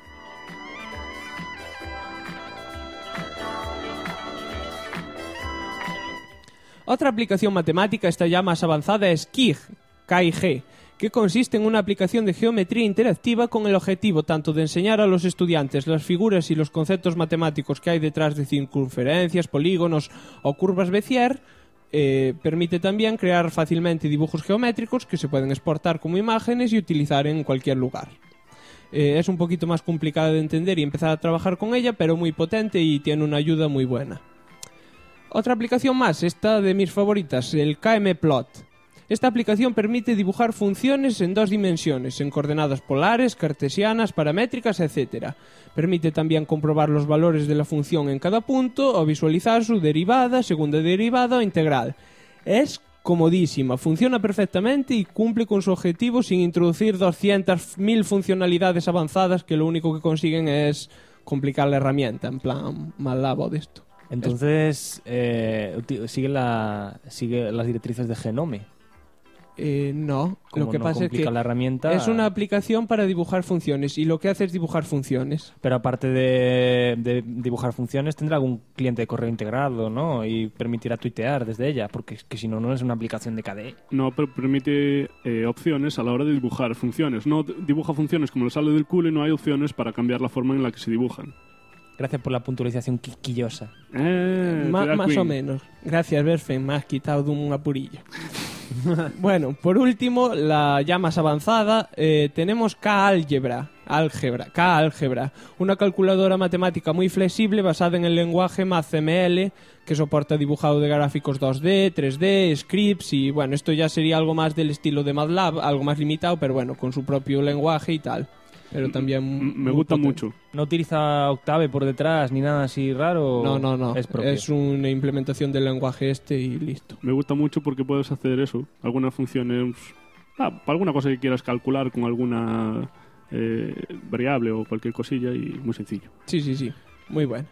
Otra aplicación matemática, esta ya más avanzada, es KIG, K-I-G, que consiste en una aplicación de geometría interactiva con el objetivo tanto de enseñar a los estudiantes las figuras y los conceptos matemáticos que hay detrás de circunferencias, polígonos o curvas Bézier. Permite también crear fácilmente dibujos geométricos que se pueden exportar como imágenes y utilizar en cualquier lugar. Es un poquito más complicada de entender y empezar a trabajar con ella, pero muy potente y tiene una ayuda muy buena. Otra aplicación más, esta de mis favoritas, el KMPlot. Esta aplicación permite dibujar funciones en 2 dimensiones, en coordenadas polares, cartesianas, paramétricas, etc. Permite también comprobar los valores de la función en cada punto o visualizar su derivada, segunda derivada o integral. Es comodísima, funciona perfectamente y cumple con su objetivo sin introducir 200.000 funcionalidades avanzadas que lo único que consiguen es complicar la herramienta, en plan MATLAB de esto. Entonces, sigue las directrices de Genome. No, Como lo que no pasa es que la herramienta... es una aplicación para dibujar funciones y lo que hace es dibujar funciones. Pero aparte de dibujar funciones, tendrá algún cliente de correo integrado, ¿no? Y permitirá tuitear desde ella, porque es que si no, no es una aplicación de KDE. No, pero permite opciones a la hora de dibujar funciones. No dibuja funciones como le sale del culo y no hay opciones para cambiar la forma en la que se dibujan. Gracias por la puntualización quisquillosa. Más o menos. Gracias, Berfen, me has quitado de un apurillo. Bueno, por último, la ya más avanzada, tenemos K-Álgebra, una calculadora matemática muy flexible basada en el lenguaje MathML, que soporta dibujado de gráficos 2D, 3D, scripts y bueno, esto ya sería algo más del estilo de MATLAB, algo más limitado, pero bueno, con su propio lenguaje y tal. Pero también me gusta mucho. ¿No utiliza Octave por detrás ni nada así raro? No. Es una implementación del lenguaje y listo. Me gusta mucho porque puedes hacer eso. Algunas funciones... para alguna cosa que quieras calcular con alguna variable o cualquier cosilla y muy sencillo. Sí. Muy bueno.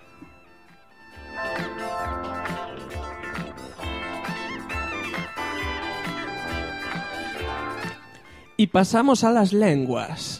Y pasamos a las lenguas.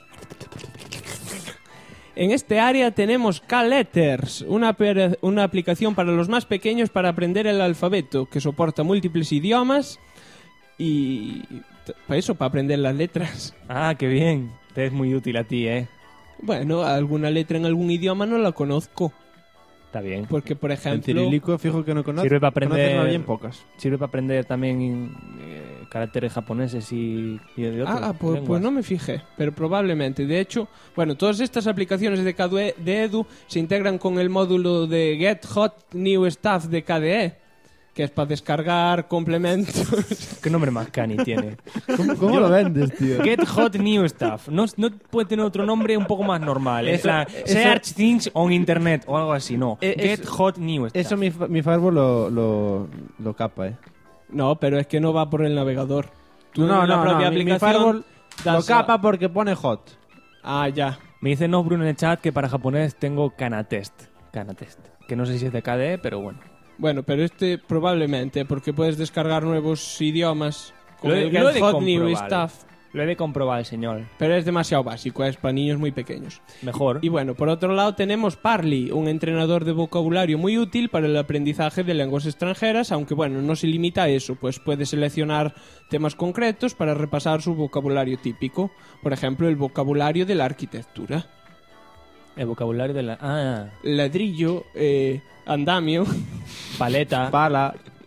En este área tenemos K-Letters, una aplicación para los más pequeños para aprender el alfabeto, que soporta múltiples idiomas y... para eso, para aprender las letras. Ah, qué bien. Te es muy útil a ti, ¿eh? Bueno, alguna letra en algún idioma no la conozco. Está bien. Porque, por ejemplo... En cirílico, fijo que no conozco. Sirve para aprender... bien pocas. Sirve para aprender también caracteres japoneses y de otras lenguas. Pues no me fijé, pero probablemente. De hecho, bueno, todas estas aplicaciones de Edu se integran con el módulo de Get Hot New Stuff de KDE, que es para descargar complementos. ¿Qué nombre más cani tiene? ¿Cómo lo vendes, tío? Get Hot New Stuff. No puede tener otro nombre un poco más normal. Search Things on Internet o algo así, no. Get Hot New Stuff. Eso mi Firewall lo capa, No, pero es que no va por el navegador. Tú no, la propia aplicación. Mi Firewall lo capa porque pone hot. Ah, ya. Me dice Bruno en el chat que para japonés tengo Kanatest. Que no sé si es de KDE, pero bueno. Bueno, pero probablemente, porque puedes descargar nuevos idiomas con el Get Hot New Stuff. Lo he de comprobar, señor. Pero es demasiado básico, es para niños muy pequeños. Mejor. Y bueno, por otro lado tenemos Parly, un entrenador de vocabulario muy útil para el aprendizaje de lenguas extranjeras, aunque bueno, no se limita a eso, pues puede seleccionar temas concretos para repasar su vocabulario típico. Por ejemplo, el vocabulario de la arquitectura. El vocabulario de la... Ladrillo, andamio, paleta, pala,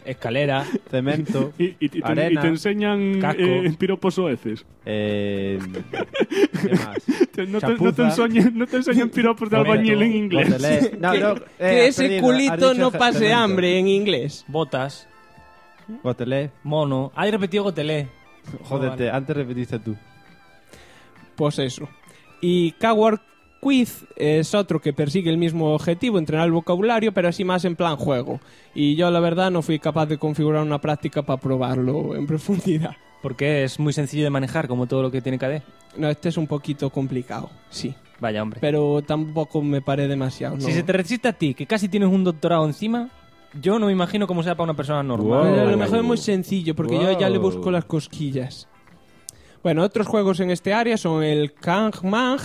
escalera, cemento, y te enseñan piropos soeces. ¿Qué más? No te enseñan piropos de albañil en inglés. Que ese culito no pase hambre en inglés. Botas, Gotelé. mono. Hay repetido gotelé. Jódete, antes repetiste tú. Pues eso. Y Coward Quiz es otro que persigue el mismo objetivo, entrenar el vocabulario, pero así más en plan juego. Y yo la verdad no fui capaz de configurar una práctica para probarlo en profundidad. Porque es muy sencillo de manejar, como todo lo que tiene KD. No, este es un poquito complicado, sí. Vaya, hombre. Pero tampoco me paré demasiado, ¿no? Si se te resiste a ti, que casi tienes un doctorado encima, yo no me imagino cómo sea para una persona normal. Pero a lo mejor es muy sencillo, porque yo ya le busco las cosquillas. Bueno, otros juegos en este área son el Kahangmang,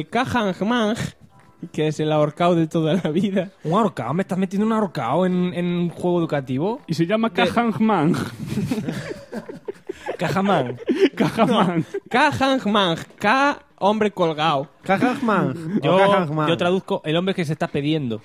que es el ahorcado de toda la vida. ¿Un ahorcado? ¿Me estás metiendo un ahorcado en un juego educativo? Y se llama Kahangmang. Cajamán. Kahangmang, K, hombre colgado. Kahangmang. Yo traduzco el hombre que se está pidiendo.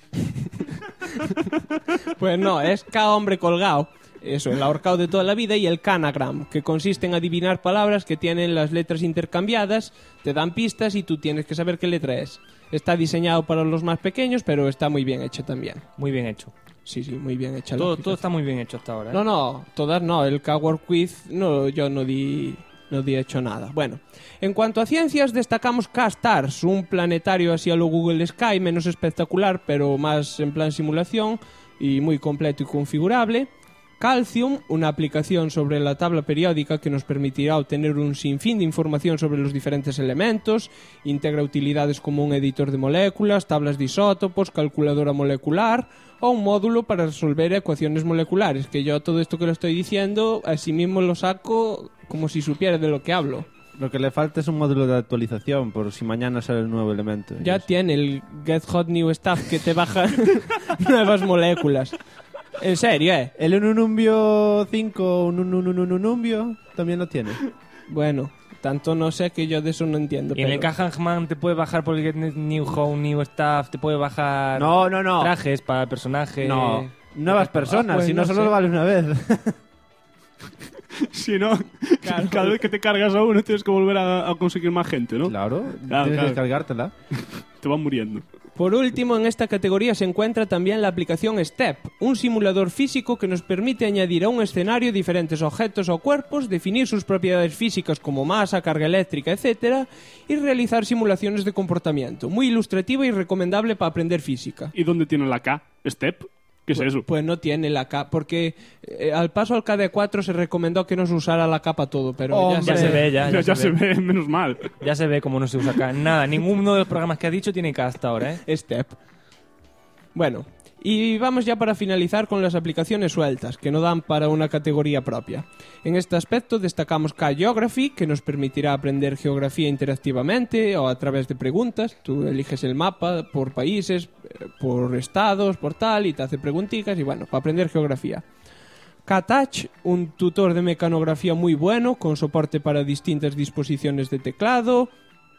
Pues no, es K, hombre colgado. Eso, el ahorcado de toda la vida. Y el Canagram, que consiste en adivinar palabras que tienen las letras intercambiadas, te dan pistas y tú tienes que saber qué letra es. Está diseñado para los más pequeños, pero está muy bien hecho también. Muy bien hecho. Sí, muy bien hecho. Todo está muy bien hecho hasta ahora, ¿eh? No, todas no. El Coward Quiz, yo no di hecho nada. Bueno, en cuanto a ciencias, destacamos K-Stars, un planetario así a lo Google Sky, menos espectacular, pero más en plan simulación y muy completo y configurable. Calcium, una aplicación sobre la tabla periódica que nos permitirá obtener un sinfín de información sobre los diferentes elementos, integra utilidades como un editor de moléculas, tablas de isótopos, calculadora molecular o un módulo para resolver ecuaciones moleculares, que yo todo esto que lo estoy diciendo, así mismo lo saco como si supiera de lo que hablo. Lo que le falta es un módulo de actualización por si mañana sale el nuevo elemento. Ya tiene el Get Hot New Stuff que te baja nuevas moléculas. En serio, El Ununumbio 5, Ununumbio, también lo tiene. Bueno, tanto no sé que yo de eso no entiendo. Y en el Kahangman te puede bajar por el Get New Home, New Stuff, te puede bajar trajes para el personaje. No, nuevas personas, si no solo lo vale una vez. Si no, cada vez que te cargas a uno tienes que volver a conseguir más gente, ¿no? Claro, tienes que cargártela. Te van muriendo. Por último, en esta categoría se encuentra también la aplicación STEP, un simulador físico que nos permite añadir a un escenario diferentes objetos o cuerpos, definir sus propiedades físicas como masa, carga eléctrica, etc., y realizar simulaciones de comportamiento. Muy ilustrativa y recomendable para aprender física. ¿Y dónde tiene la K? ¿STEP? ¿Qué es eso? Pues no tiene la K, porque al paso al KD4 se recomendó que no se usara la K para todo, pero ya se ve, ya se ve, menos mal. Ya se ve cómo no se usa K. Nada, ninguno de los programas que ha dicho tiene K hasta ahora, ¿eh? Step. Bueno, y vamos ya para finalizar con las aplicaciones sueltas, que no dan para una categoría propia. En este aspecto destacamos K-Geography, que nos permitirá aprender geografía interactivamente o a través de preguntas. Tú eliges el mapa por países, por estados, por tal, y te hace preguntitas, y bueno, para aprender geografía. K-Touch, un tutor de mecanografía muy bueno, con soporte para distintas disposiciones de teclado.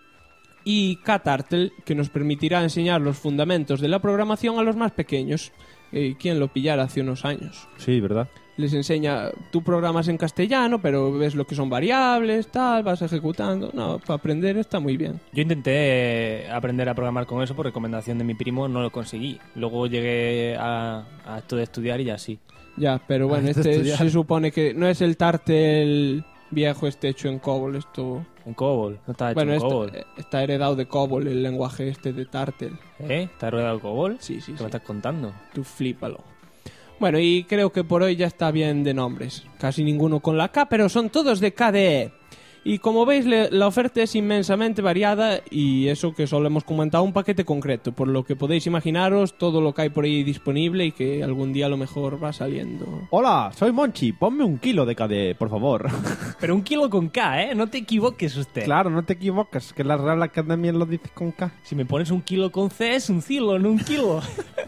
Y K-Turtle, que nos permitirá enseñar los fundamentos de la programación a los más pequeños. ¿Quién lo pillara hace unos años? Sí, ¿verdad? Les enseña, tú programas en castellano, pero ves lo que son variables, tal, vas ejecutando. No, para aprender está muy bien. Yo intenté aprender a programar con eso por recomendación de mi primo, no lo conseguí. Luego llegué a esto de estudiar y ya sí. Ya, pero bueno, este se supone que no es el Turtle viejo hecho en COBOL, esto... En COBOL, no está hecho en COBOL. Está heredado de COBOL, el lenguaje de Turtle. ¿Está heredado de COBOL? Sí. ¿Qué me estás contando? Tú flípalo. Bueno, y creo que por hoy ya está bien de nombres. Casi ninguno con la K, pero son todos de KDE. Y como veis, la oferta es inmensamente variada y eso que solo hemos comentado un paquete concreto, por lo que podéis imaginaros todo lo que hay por ahí disponible y que algún día a lo mejor va saliendo. Hola, soy Monchi, ponme 1 kilo de KDE, por favor. Pero 1 kilo con K, ¿eh? No te equivoques usted. Claro, no te equivoques, que la Real Academia lo dice con K. Si me pones 1 kilo con C es un kilo, no 1 kilo.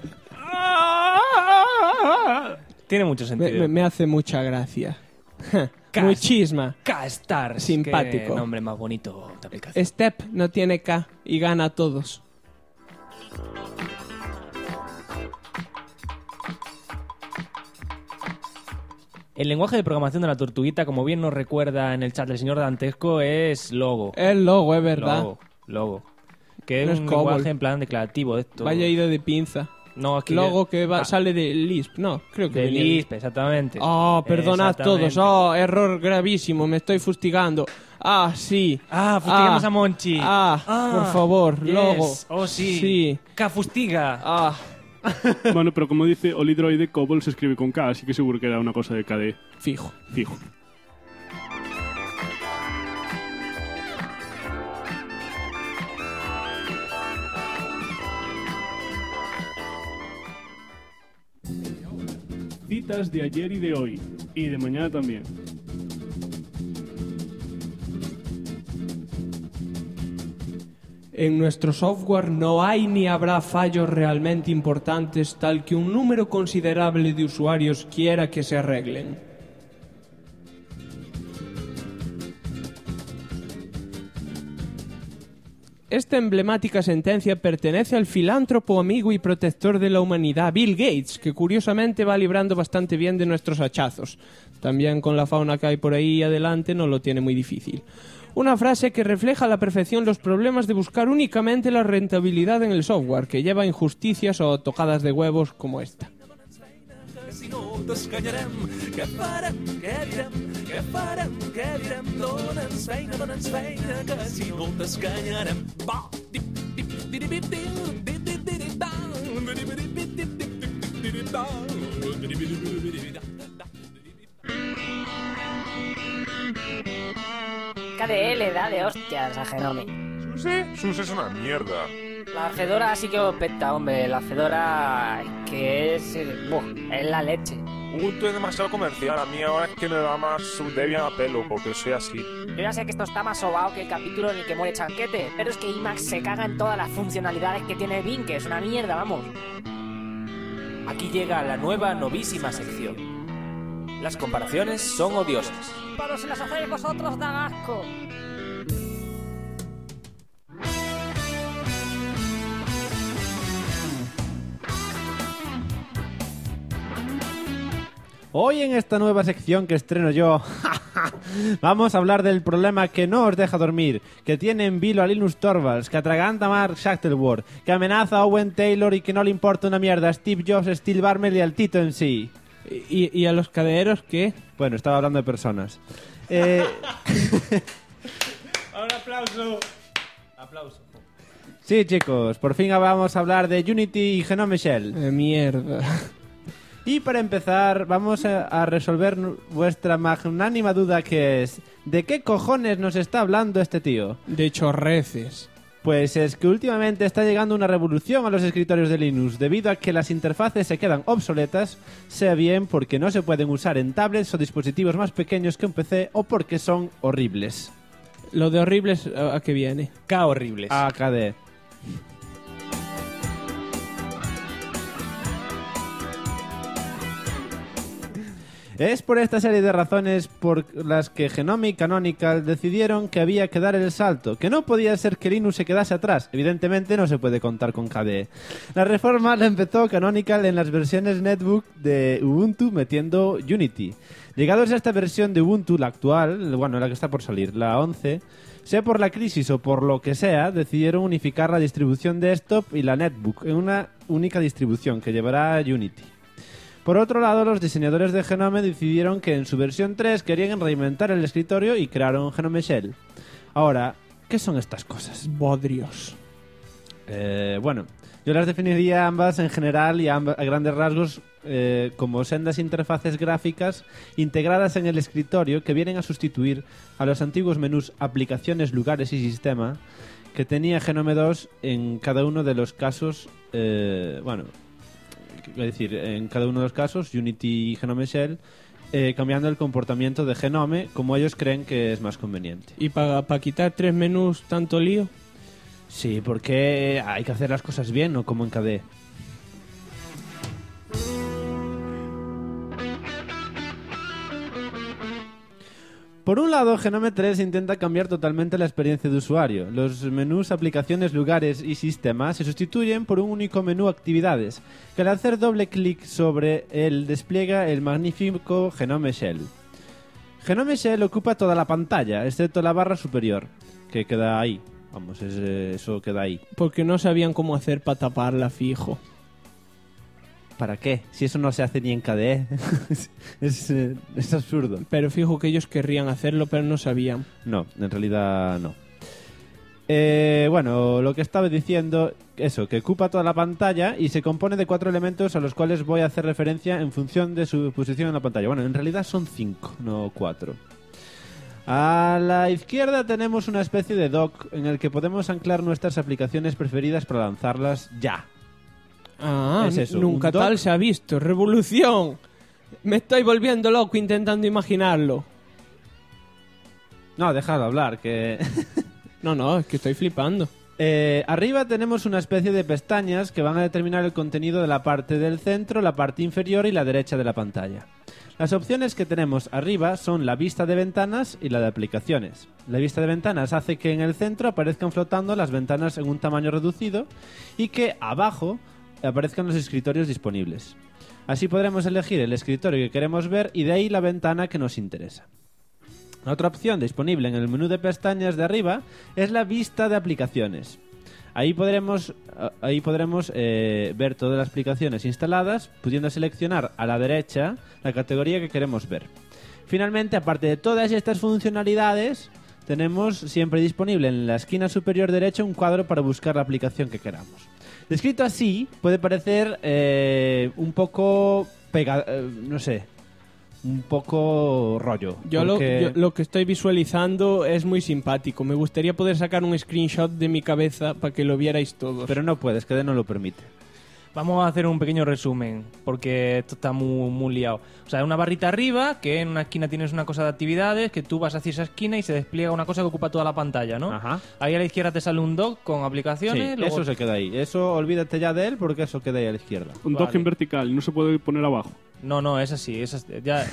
Tiene mucho sentido. Me hace mucha gracia. Muy chisma. K-Star. Simpático. Qué nombre más bonito de aplicación. Step no tiene K y gana a todos. El lenguaje de programación de la tortuguita, como bien nos recuerda en el chat el señor Dantesco, es Logo. Es Logo, es verdad. Logo. Que No es es un COBOL. lenguaje en plan declarativo de esto. Vaya ida de pinza. No, aquí Logo que sale de Lisp. No, creo que de venía Lisp, exactamente. Oh, perdonad Exactamente. todos. Oh, error gravísimo. Me estoy fustigando. Ah, sí. Fustiguemos a Monchi. Por favor, yes. Logo. Oh, sí. Sí. Fustiga. Bueno, pero como dice Olidroide, COBOL se escribe con K, así que seguro que era una cosa de KDE. Fijo. Citas de ayer y de hoy, y de mañana también. En nuestro software no hay ni habrá fallos realmente importantes tal que un número considerable de usuarios quiera que se arreglen. Esta emblemática sentencia pertenece al filántropo, amigo y protector de la humanidad Bill Gates, que curiosamente va librando bastante bien de nuestros hachazos. También con la fauna que hay por ahí adelante no lo tiene muy difícil. Una frase que refleja a la perfección los problemas de buscar únicamente la rentabilidad en el software, que lleva a injusticias o tocadas de huevos como esta. Si no t'escanyarem, què farem, què direm, què farem, què direm, dona'ns feina, que si no t'escanyarem. Va, dip, dip, dip, dip, dip, dip, dip, dip, da, dip, dip, dip, dip, dip, dip, dip, da, dip, dip, dip, dip, da. KDE le da de hostias a Genome. SUSE es una mierda. La Fedora sí que lo peta, hombre. La Fedora que es la leche. Ubuntu es demasiado comercial. A mí ahora es que me da más su Debian a pelo, porque soy así. Yo ya sé que esto está más sobao que el capítulo en el que muere Chanquete, pero es que Emacs se caga en todas las funcionalidades que tiene Bing, que es una mierda, vamos. Aquí llega la nueva novísima sección. Las comparaciones son odiosas. Pero si las hacéis vosotros dan asco. Hoy en esta nueva sección que estreno yo, vamos a hablar del problema que no os deja dormir, que tiene en vilo a Linus Torvalds, que atraganta a Mark Shuttleworth, que amenaza a Owen Taylor y que no le importa una mierda a Steve Jobs, Steve Ballmer y al Tito en sí. ¿Y a los caderos qué? Bueno, estaba hablando de personas. Un aplauso. Aplauso. Sí, chicos, por fin vamos a hablar de Unity y Genome Shell. Mierda. Y para empezar, vamos a resolver vuestra magnánima duda, que es: ¿de qué cojones nos está hablando este tío? De chorreces. Pues es que últimamente está llegando una revolución a los escritorios de Linux, debido a que las interfaces se quedan obsoletas, sea bien porque no se pueden usar en tablets o dispositivos más pequeños que un PC, o porque son horribles. Lo de horribles, ¿a qué viene? K horribles. AKD. Es por esta serie de razones por las que Genome y Canonical decidieron que había que dar el salto, que no podía ser que Linux se quedase atrás. Evidentemente no se puede contar con KDE. La reforma la empezó Canonical en las versiones netbook de Ubuntu metiendo Unity. Llegados a esta versión de Ubuntu, la actual, bueno, la que está por salir, la 11, sea por la crisis o por lo que sea, decidieron unificar la distribución desktop y la netbook en una única distribución que llevará a Unity. Por otro lado, los diseñadores de Genome decidieron que en su versión 3 querían reinventar el escritorio y crearon Genome Shell. Ahora, ¿qué son estas cosas? Bodrios. Bueno, yo las definiría ambas en general y a grandes rasgos como sendas interfaces gráficas integradas en el escritorio que vienen a sustituir a los antiguos menús aplicaciones, lugares y sistema que tenía Genome 2 en cada uno de los casos, es decir, en cada uno de los casos, Unity y Genome Shell, cambiando el comportamiento de Genome como ellos creen que es más conveniente. ¿Y para quitar 3 menús tanto lío? Sí, porque hay que hacer las cosas bien, no como en KDE. Por un lado, Genome 3 intenta cambiar totalmente la experiencia de usuario. Los menús, aplicaciones, lugares y sistemas se sustituyen por un único menú actividades, que al hacer doble clic sobre él despliega el magnífico Genome Shell. Genome Shell ocupa toda la pantalla, excepto la barra superior, que queda ahí. Vamos, eso queda ahí. Porque no sabían cómo hacer para taparla, fijo. ¿Para qué? Si eso no se hace ni en KDE. es absurdo. Pero fijo que ellos querrían hacerlo, pero no sabían. No, en realidad no. Bueno, lo que estaba diciendo, eso, que ocupa toda la pantalla y se compone de 4 elementos a los cuales voy a hacer referencia en función de su posición en la pantalla. Bueno, en realidad son 5, no 4. A la izquierda tenemos una especie de dock en el que podemos anclar nuestras aplicaciones preferidas para lanzarlas ya. Ah, es eso, nunca tal se ha visto. ¡Revolución! Me estoy volviendo loco intentando imaginarlo. No, déjalo hablar, que... No, es que estoy flipando. Arriba tenemos una especie de pestañas que van a determinar el contenido de la parte del centro, la parte inferior y la derecha de la pantalla. Las opciones que tenemos arriba son la vista de ventanas y la de aplicaciones. La vista de ventanas hace que en el centro aparezcan flotando las ventanas en un tamaño reducido y que abajo aparezcan los escritorios disponibles. Así podremos elegir el escritorio que queremos ver y de ahí la ventana que nos interesa. Otra opción disponible en el menú de pestañas de arriba es la vista de aplicaciones. Ahí podremos ver todas las aplicaciones instaladas, pudiendo seleccionar a la derecha la categoría que queremos ver. Finalmente, aparte de todas estas funcionalidades, tenemos siempre disponible en la esquina superior derecha un cuadro para buscar la aplicación que queramos. Descrito así, puede parecer un poco un poco rollo. Yo lo que estoy visualizando es muy simpático. Me gustaría poder sacar un screenshot de mi cabeza para que lo vierais todos. Pero no puedes, que no lo permite. Vamos a hacer un pequeño resumen, porque esto está muy liado. O sea, una barrita arriba, que en una esquina tienes una cosa de actividades, que tú vas hacia esa esquina y se despliega una cosa que ocupa toda la pantalla, ¿no? Ajá. Ahí a la izquierda te sale un dock con aplicaciones. Sí, luego... eso se queda ahí. Eso olvídate ya de él porque eso queda ahí a la izquierda. Un dock en vertical, no se puede poner abajo. No, es así. Ya...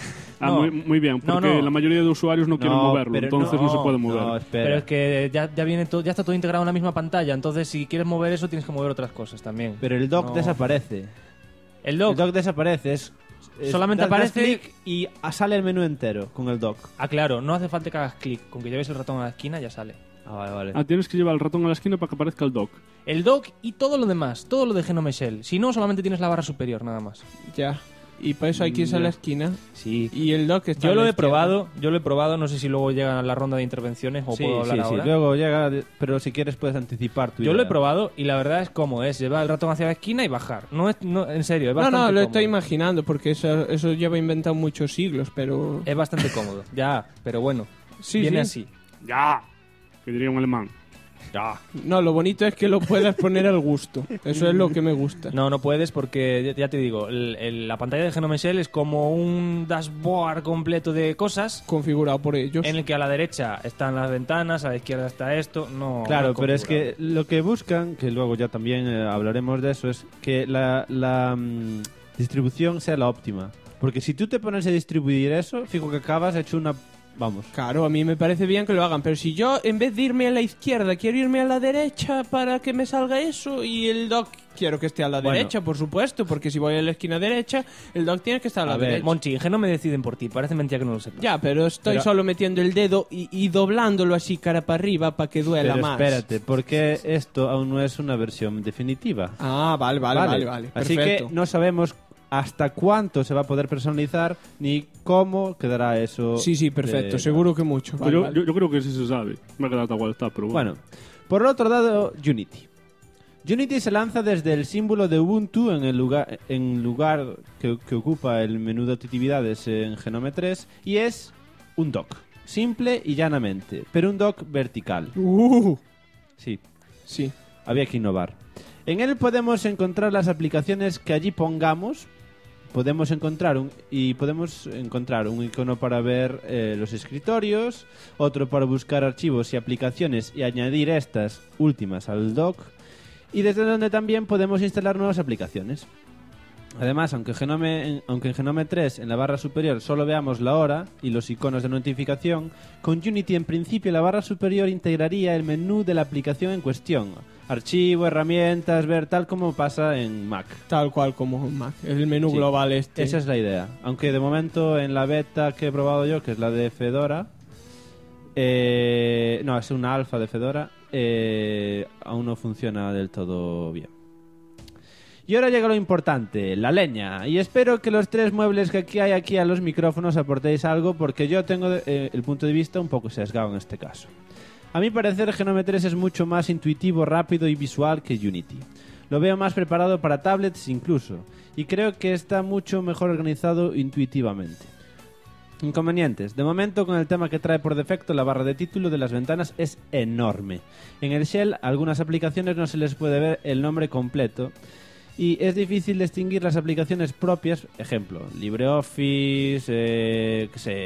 Muy bien, porque la mayoría de usuarios no quieren moverlo, entonces no se puede mover. No, pero es que ya viene todo, ya está todo integrado en la misma pantalla, entonces si quieres mover eso tienes que mover otras cosas también. Pero el dock desaparece. El dock desaparece, solamente aparece clic y sale el menú entero con el dock. Ah, claro, no hace falta que hagas clic, con que lleves el ratón a la esquina ya sale. Vale. Tienes que llevar el ratón a la esquina para que aparezca el dock. El dock y todo lo demás, todo lo de Genome Shell. Si no, solamente tienes la barra superior, nada más. Ya. Y para eso hay que irse a la esquina. Sí. Y el dock está Yo lo he probado, no sé si luego llega la ronda de intervenciones o puedo hablar ahora. Sí, luego llega, pero si quieres puedes anticipar tu idea. Yo lo he probado y la verdad es cómo es, llevar el ratón hacia la esquina y bajar. No, en serio, es bastante cómodo. Lo estoy imaginando porque eso lleva inventado muchos siglos, pero... Es bastante cómodo, ya, pero bueno, viene así. Ya, que diría un alemán. Ya. No, lo bonito es que lo puedas poner al gusto. Eso es lo que me gusta. No puedes porque, ya te digo, la pantalla de Genome Shell es como un dashboard completo de cosas configurado por ellos. En el que a la derecha están las ventanas, a la izquierda está esto. Claro, pero es que lo que buscan, que luego ya también hablaremos de eso, es que la distribución sea la óptima. Porque si tú te pones a distribuir eso, fijo que acabas hecho una... Vamos. Claro, a mí me parece bien que lo hagan, pero si yo en vez de irme a la izquierda quiero irme a la derecha para que me salga eso y el dock quiero que esté a la derecha, por supuesto, porque si voy a la esquina derecha, el dock tiene que estar a la derecha. Monchi, que no me deciden por ti, parece mentira que no lo sepas. Ya, pero estoy solo metiendo el dedo y doblándolo así cara para arriba para que duela más. Pero espérate, porque esto aún no es una versión definitiva. Ah, vale. Así perfecto. que no sabemos hasta cuánto se va a poder personalizar ni cómo quedará eso. Sí, perfecto, seguro que mucho. Yo creo que sí se sabe. Me ha quedado tal cual está, pero bueno. Por otro lado, Unity. Unity se lanza desde el símbolo de Ubuntu en lugar que ocupa el menú de actividades en Genome 3 y es un dock. Simple y llanamente, pero un dock vertical. Sí. Había que innovar. En él podemos encontrar las aplicaciones que allí pongamos. Podemos encontrar un icono para ver los escritorios, otro para buscar archivos y aplicaciones y añadir estas últimas al dock, y desde donde también podemos instalar nuevas aplicaciones. Además, aunque en Genome 3 en la barra superior solo veamos la hora y los iconos de notificación, con Unity en principio la barra superior integraría el menú de la aplicación en cuestión. Archivo, herramientas, ver, tal como pasa en Mac. Tal cual como en Mac. El menú global este. Esa es la idea. Aunque de momento en la beta que he probado yo, que es la de Fedora... no, es una alfa de Fedora. Aún no funciona del todo bien. Y ahora llega lo importante, la leña. Y espero que los 3 muebles que hay aquí a los micrófonos aportéis algo, porque yo tengo el punto de vista un poco sesgado en este caso. A mi parecer, Genome 3 es mucho más intuitivo, rápido y visual que Unity. Lo veo más preparado para tablets incluso, y creo que está mucho mejor organizado intuitivamente. Inconvenientes. De momento, con el tema que trae por defecto, la barra de título de las ventanas es enorme. En el shell, a algunas aplicaciones no se les puede ver el nombre completo, y es difícil distinguir las aplicaciones propias, ejemplo, LibreOffice,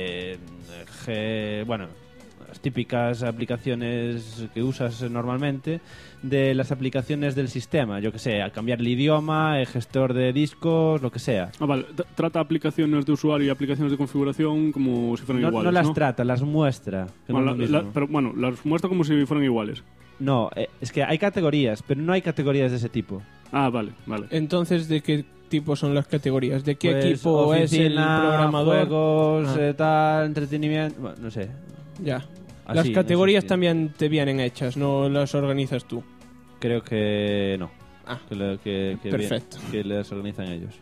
bueno, las típicas aplicaciones que usas normalmente, de las aplicaciones del sistema, yo que sé, a cambiar el idioma, el gestor de discos, lo que sea. Vale, trata aplicaciones de usuario y aplicaciones de configuración como si fueran iguales, no las trata, las muestra. Bueno, pero bueno, las muestra como si fueran iguales. No, es que hay categorías, pero no hay categorías de ese tipo. Ah, vale. Entonces, ¿de qué tipo son las categorías? ¿De qué Pues, equipo oficina, es el programador? Juegos, tal, entretenimiento... Bueno, no sé. Ya. Así, Las categorías no sé, también te vienen hechas, no las organizas tú. Creo que no. Que perfecto. Que las organizan ellos.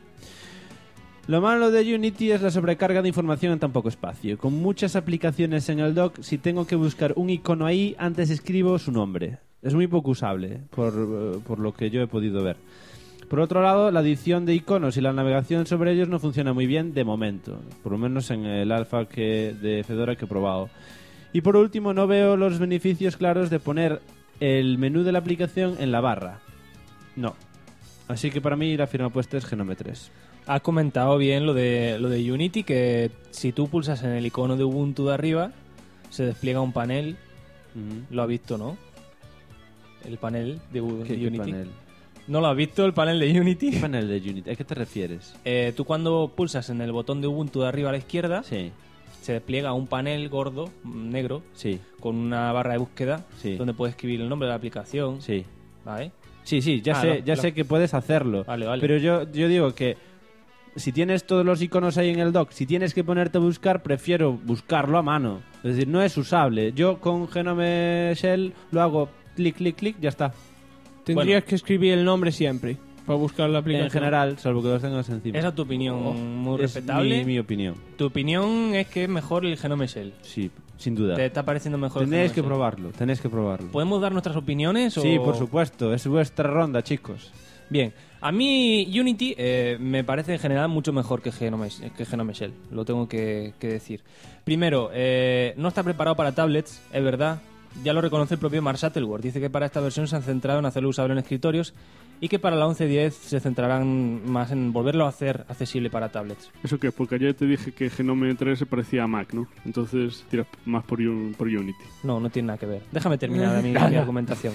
Lo malo de Unity es la sobrecarga de información en tan poco espacio. Con muchas aplicaciones en el dock, si tengo que buscar un icono ahí, antes escribo su nombre. Es muy poco usable, por lo que yo he podido ver. Por otro lado, la adición de iconos y la navegación sobre ellos no funciona muy bien de momento. Por lo menos en el alfa de Fedora que he probado. Y por último, no veo los beneficios claros de poner el menú de la aplicación en la barra. No. Así que para mí la firma puesta es Genome 3. Ha comentado bien lo de Unity, que si tú pulsas en el icono de Ubuntu de arriba, se despliega un panel. Lo ha visto, ¿no? El panel de Unity. ¿Qué panel? ¿No lo has visto, el panel de Unity? ¿Qué panel de Unity? ¿A qué te refieres? Tú cuando pulsas en el botón de Ubuntu de arriba a la izquierda, sí, se despliega un panel gordo, negro, sí, con una barra de búsqueda, sí, donde puedes escribir el nombre de la aplicación. Sí. ¿Vale? Sí, ya sé que puedes hacerlo. Vale. Pero yo digo que si tienes todos los iconos ahí en el dock, si tienes que ponerte a buscar, prefiero buscarlo a mano. Es decir, no es usable. Yo con Genome Shell lo hago clic, clic, clic, ya está. Tendrías que escribir el nombre siempre para buscar la aplicación. En general, salvo que los tengas encima. Esa es tu opinión, muy respetable. Es mi opinión. Tu opinión es que es mejor el Genome Shell. Sí, sin duda. ¿Te está pareciendo mejor Tenéis el que Genome Shell? tenéis que probarlo. ¿Podemos dar nuestras opiniones? Sí, por supuesto. Es vuestra ronda, chicos. Bien. A mí Unity me parece en general mucho mejor que Genome Shell. Lo tengo que decir. Primero, no está preparado para tablets, es verdad. Ya lo reconoce el propio Mark Shuttleworth. Dice que para esta versión se han centrado en hacerlo usable en escritorios y que para la 11.10 se centrarán más en volverlo a hacer accesible para tablets. ¿Eso qué? Porque ayer te dije que Genome 3 se parecía a Mac, ¿no? Entonces tiras más por Unity. No tiene nada que ver. Déjame terminar mi argumentación.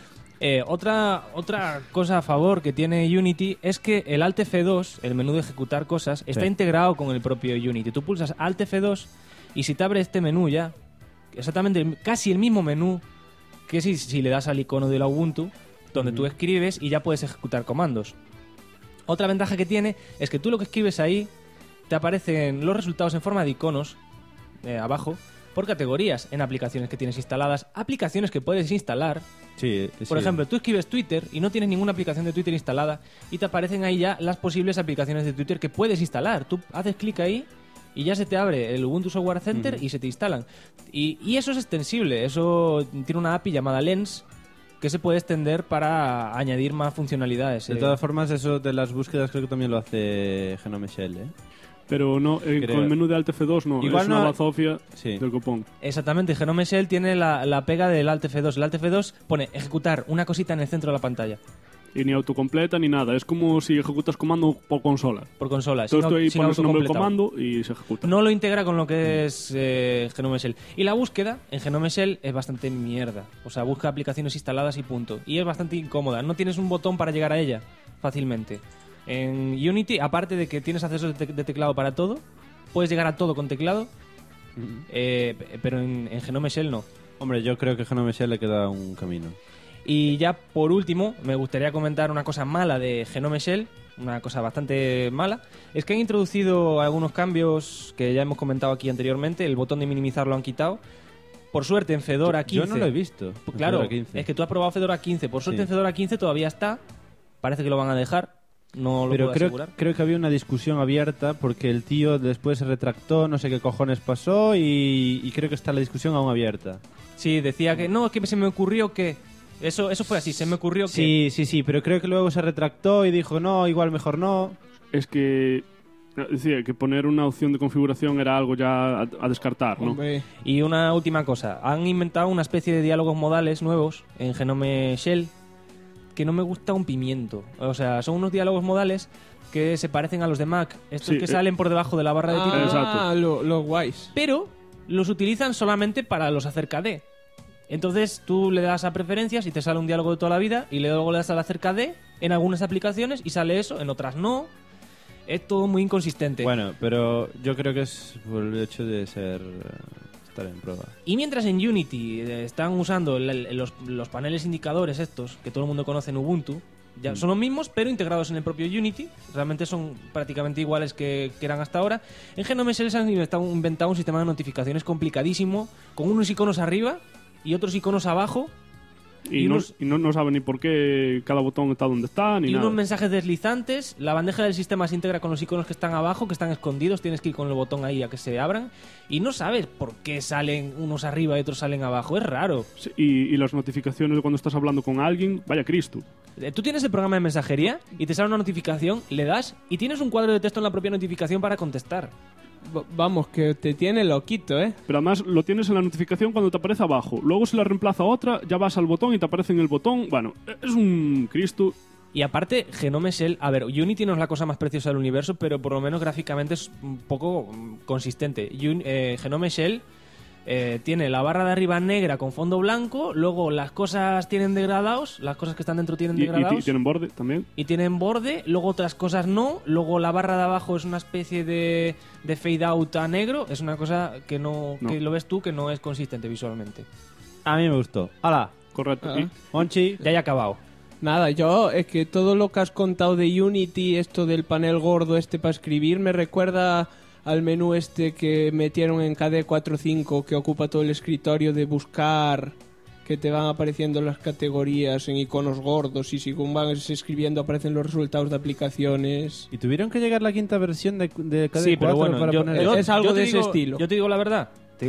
Otra cosa a favor que tiene Unity es que el Alt F2, el menú de ejecutar cosas, está integrado con el propio Unity. Tú pulsas Alt F2 y si te abre este menú ya, exactamente casi el mismo menú que si le das al icono de la Ubuntu, donde tú escribes y ya puedes ejecutar comandos. Otra ventaja que tiene es que tú lo que escribes ahí te aparecen los resultados en forma de iconos abajo por categorías en aplicaciones que tienes instaladas, aplicaciones que puedes instalar. Sí, por ejemplo, tú escribes Twitter y no tienes ninguna aplicación de Twitter instalada y te aparecen ahí ya las posibles aplicaciones de Twitter que puedes instalar. Tú haces clic ahí y ya se te abre el Ubuntu Software Center y se te instalan. Y eso es extensible. Eso tiene una API llamada Lens que se puede extender para añadir más funcionalidades. De todas formas, eso de las búsquedas creo que también lo hace Genome Shell, ¿eh? Pero no, con el menú de Alt F2 no, igual es una bazofia del copón. Exactamente, Genome Shell tiene la pega del Alt F2. El Alt F2 pone ejecutar una cosita en el centro de la pantalla. Y ni autocompleta ni nada. Es como si ejecutas comando por consola. Por consola. Entonces tú ahí pones el nombre del comando y se ejecuta. No lo integra con lo que es Genome Shell. Y la búsqueda en Genome Shell es bastante mierda. O sea, busca aplicaciones instaladas y punto. Y es bastante incómoda. No tienes un botón para llegar a ella fácilmente. En Unity, aparte de que tienes acceso de teclado para todo, puedes llegar a todo con teclado, pero en Genome Shell no. Hombre, yo creo que a Genome Shell le queda un camino. Y ya por último, me gustaría comentar una cosa mala de Genome Shell, una cosa bastante mala, es que han introducido algunos cambios que ya hemos comentado aquí anteriormente. El botón de minimizar lo han quitado. Por suerte en Fedora 15... Yo no lo he visto. Claro, Fedora 15. es que tú has probado Fedora 15. Por suerte Sí. en Fedora 15 todavía está. Parece que lo van a dejar. No lo Pero puedo asegurar. creo que había una discusión abierta porque el tío después se retractó, no sé qué cojones pasó y creo que está la discusión aún abierta. Sí, decía que no, es que se me ocurrió que... Eso fue así, se me ocurrió que... Sí, pero creo que luego se retractó y dijo no, igual mejor no. Es que decía que poner una opción de configuración era algo ya a descartar, ¿no? Hombre. Y una última cosa, han inventado una especie de diálogos modales nuevos en Genome Shell que no me gusta un pimiento. O sea, son unos diálogos modales que se parecen a los de Mac, estos Sí, que salen por debajo de la barra de títulos. Los guays. Pero los utilizan solamente para los acerca de. Entonces tú le das a preferencias y te sale un diálogo de toda la vida y luego le das al acerca de en algunas aplicaciones y sale eso, en otras no. Es todo muy inconsistente. Bueno, pero yo creo que es por el hecho de estar en prueba. Y mientras en Unity están usando los paneles indicadores estos, que todo el mundo conoce en Ubuntu, ya son los mismos, pero integrados en el propio Unity. Realmente son prácticamente iguales que eran hasta ahora. En Genome Shell se han inventado un sistema de notificaciones complicadísimo, con unos iconos arriba y otros iconos abajo. Y no sabe ni por qué cada botón está donde está, ni Y nada. unos mensajes deslizantes. La bandeja del sistema se integra con los iconos que están abajo, que están escondidos. Tienes que ir con el botón ahí a que se abran. Y no sabes por qué salen unos arriba y otros salen abajo. Es raro. Sí, y las notificaciones de cuando estás hablando con alguien, vaya Cristo. Tú tienes el programa de mensajería y te sale una notificación, le das y tienes un cuadro de texto en la propia notificación para contestar. Vamos, que te tiene loquito, ¿eh? Pero además lo tienes en la notificación cuando te aparece abajo. Luego si la reemplaza a otra, ya vas al botón y te aparece en el botón. Bueno, es un Cristo. Y aparte, Genome Shell... A ver, Unity no es la cosa más preciosa del universo, pero por lo menos gráficamente es un poco consistente. Genome Shell tiene la barra de arriba negra con fondo blanco, luego las cosas tienen degradados, las cosas que están dentro tienen degradados. Y tienen borde también. Y tienen borde, luego otras cosas no, luego la barra de abajo es una especie de fade out a negro, es una cosa que no. Que lo ves tú que no es consistente visualmente. A mí me gustó. ¡Hala! Correcto. Monchi. Ya he acabado. Nada, yo es que todo lo que has contado de Unity, esto del panel gordo este para escribir, me recuerda al menú este que metieron en KDE4.5 que ocupa todo el escritorio de buscar, que te van apareciendo las categorías en iconos gordos y según van escribiendo aparecen los resultados de aplicaciones. ¿Y tuvieron que llegar la quinta versión de KDE4 Sí, pero bueno, para poner es algo de ese estilo. Yo te digo la verdad,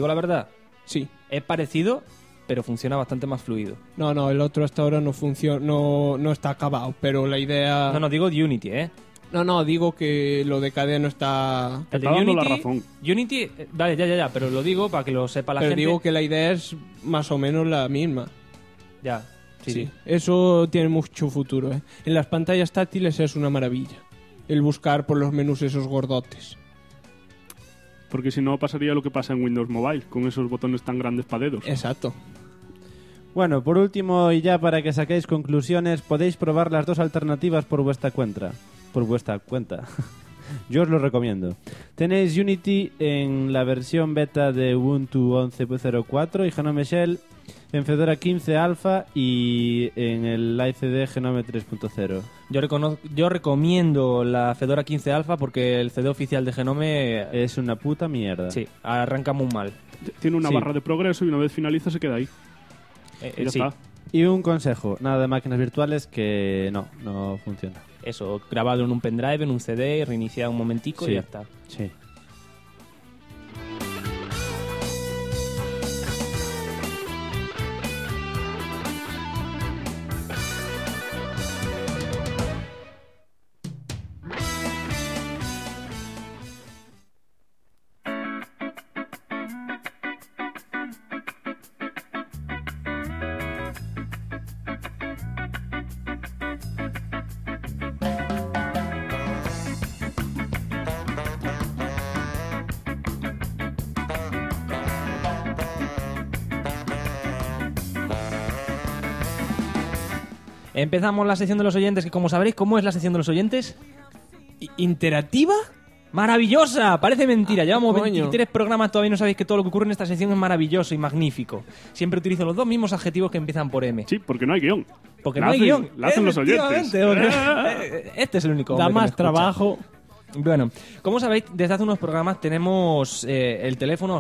Sí. Es parecido, pero funciona bastante más fluido. No, el otro hasta ahora no funciona, no está acabado, pero la idea... No, digo de Unity, ¿eh? No, digo que lo de KDE no está... El de Unity, vale, ya, pero lo digo para que lo sepa la pero gente. digo que la idea es más o menos la misma. Ya, sí. Eso tiene mucho futuro, ¿eh? En las pantallas táctiles es una maravilla. El buscar por los menús esos gordotes. Porque si no pasaría lo que pasa en Windows Mobile, con esos botones tan grandes para dedos. Exacto. Bueno, por último y ya para que saquéis conclusiones, podéis probar las dos alternativas por vuestra cuenta. Yo os lo recomiendo. Tenéis Unity en la versión beta de Ubuntu 11.04 y Genome Shell en Fedora 15 Alpha y en el LiveCD Genome 3.0. Yo recomiendo la Fedora 15 Alpha porque el CD oficial de Genome es una puta mierda. Sí, arranca muy mal. Tiene una barra de progreso y una vez finaliza se queda ahí. Y ya está. Y un consejo, nada de máquinas virtuales que no funciona. Eso, grabado en un pendrive, en un CD, reiniciado un momentico y ya está. Sí. Empezamos la sección de los oyentes, que como sabréis, ¿cómo es la sección de los oyentes? ¿Interactiva? ¡Maravillosa! Parece mentira. Llevamos coño. 23 programas, todavía no sabéis que todo lo que ocurre en esta sección es maravilloso y magnífico. Siempre utilizo los dos mismos adjetivos que empiezan por M. Sí, porque no hay guión. Porque no hay guión. La hacen los oyentes. Este es el único. Da hombre que me más escucha. trabajo. Bueno, como sabéis, desde hace unos programas tenemos el teléfono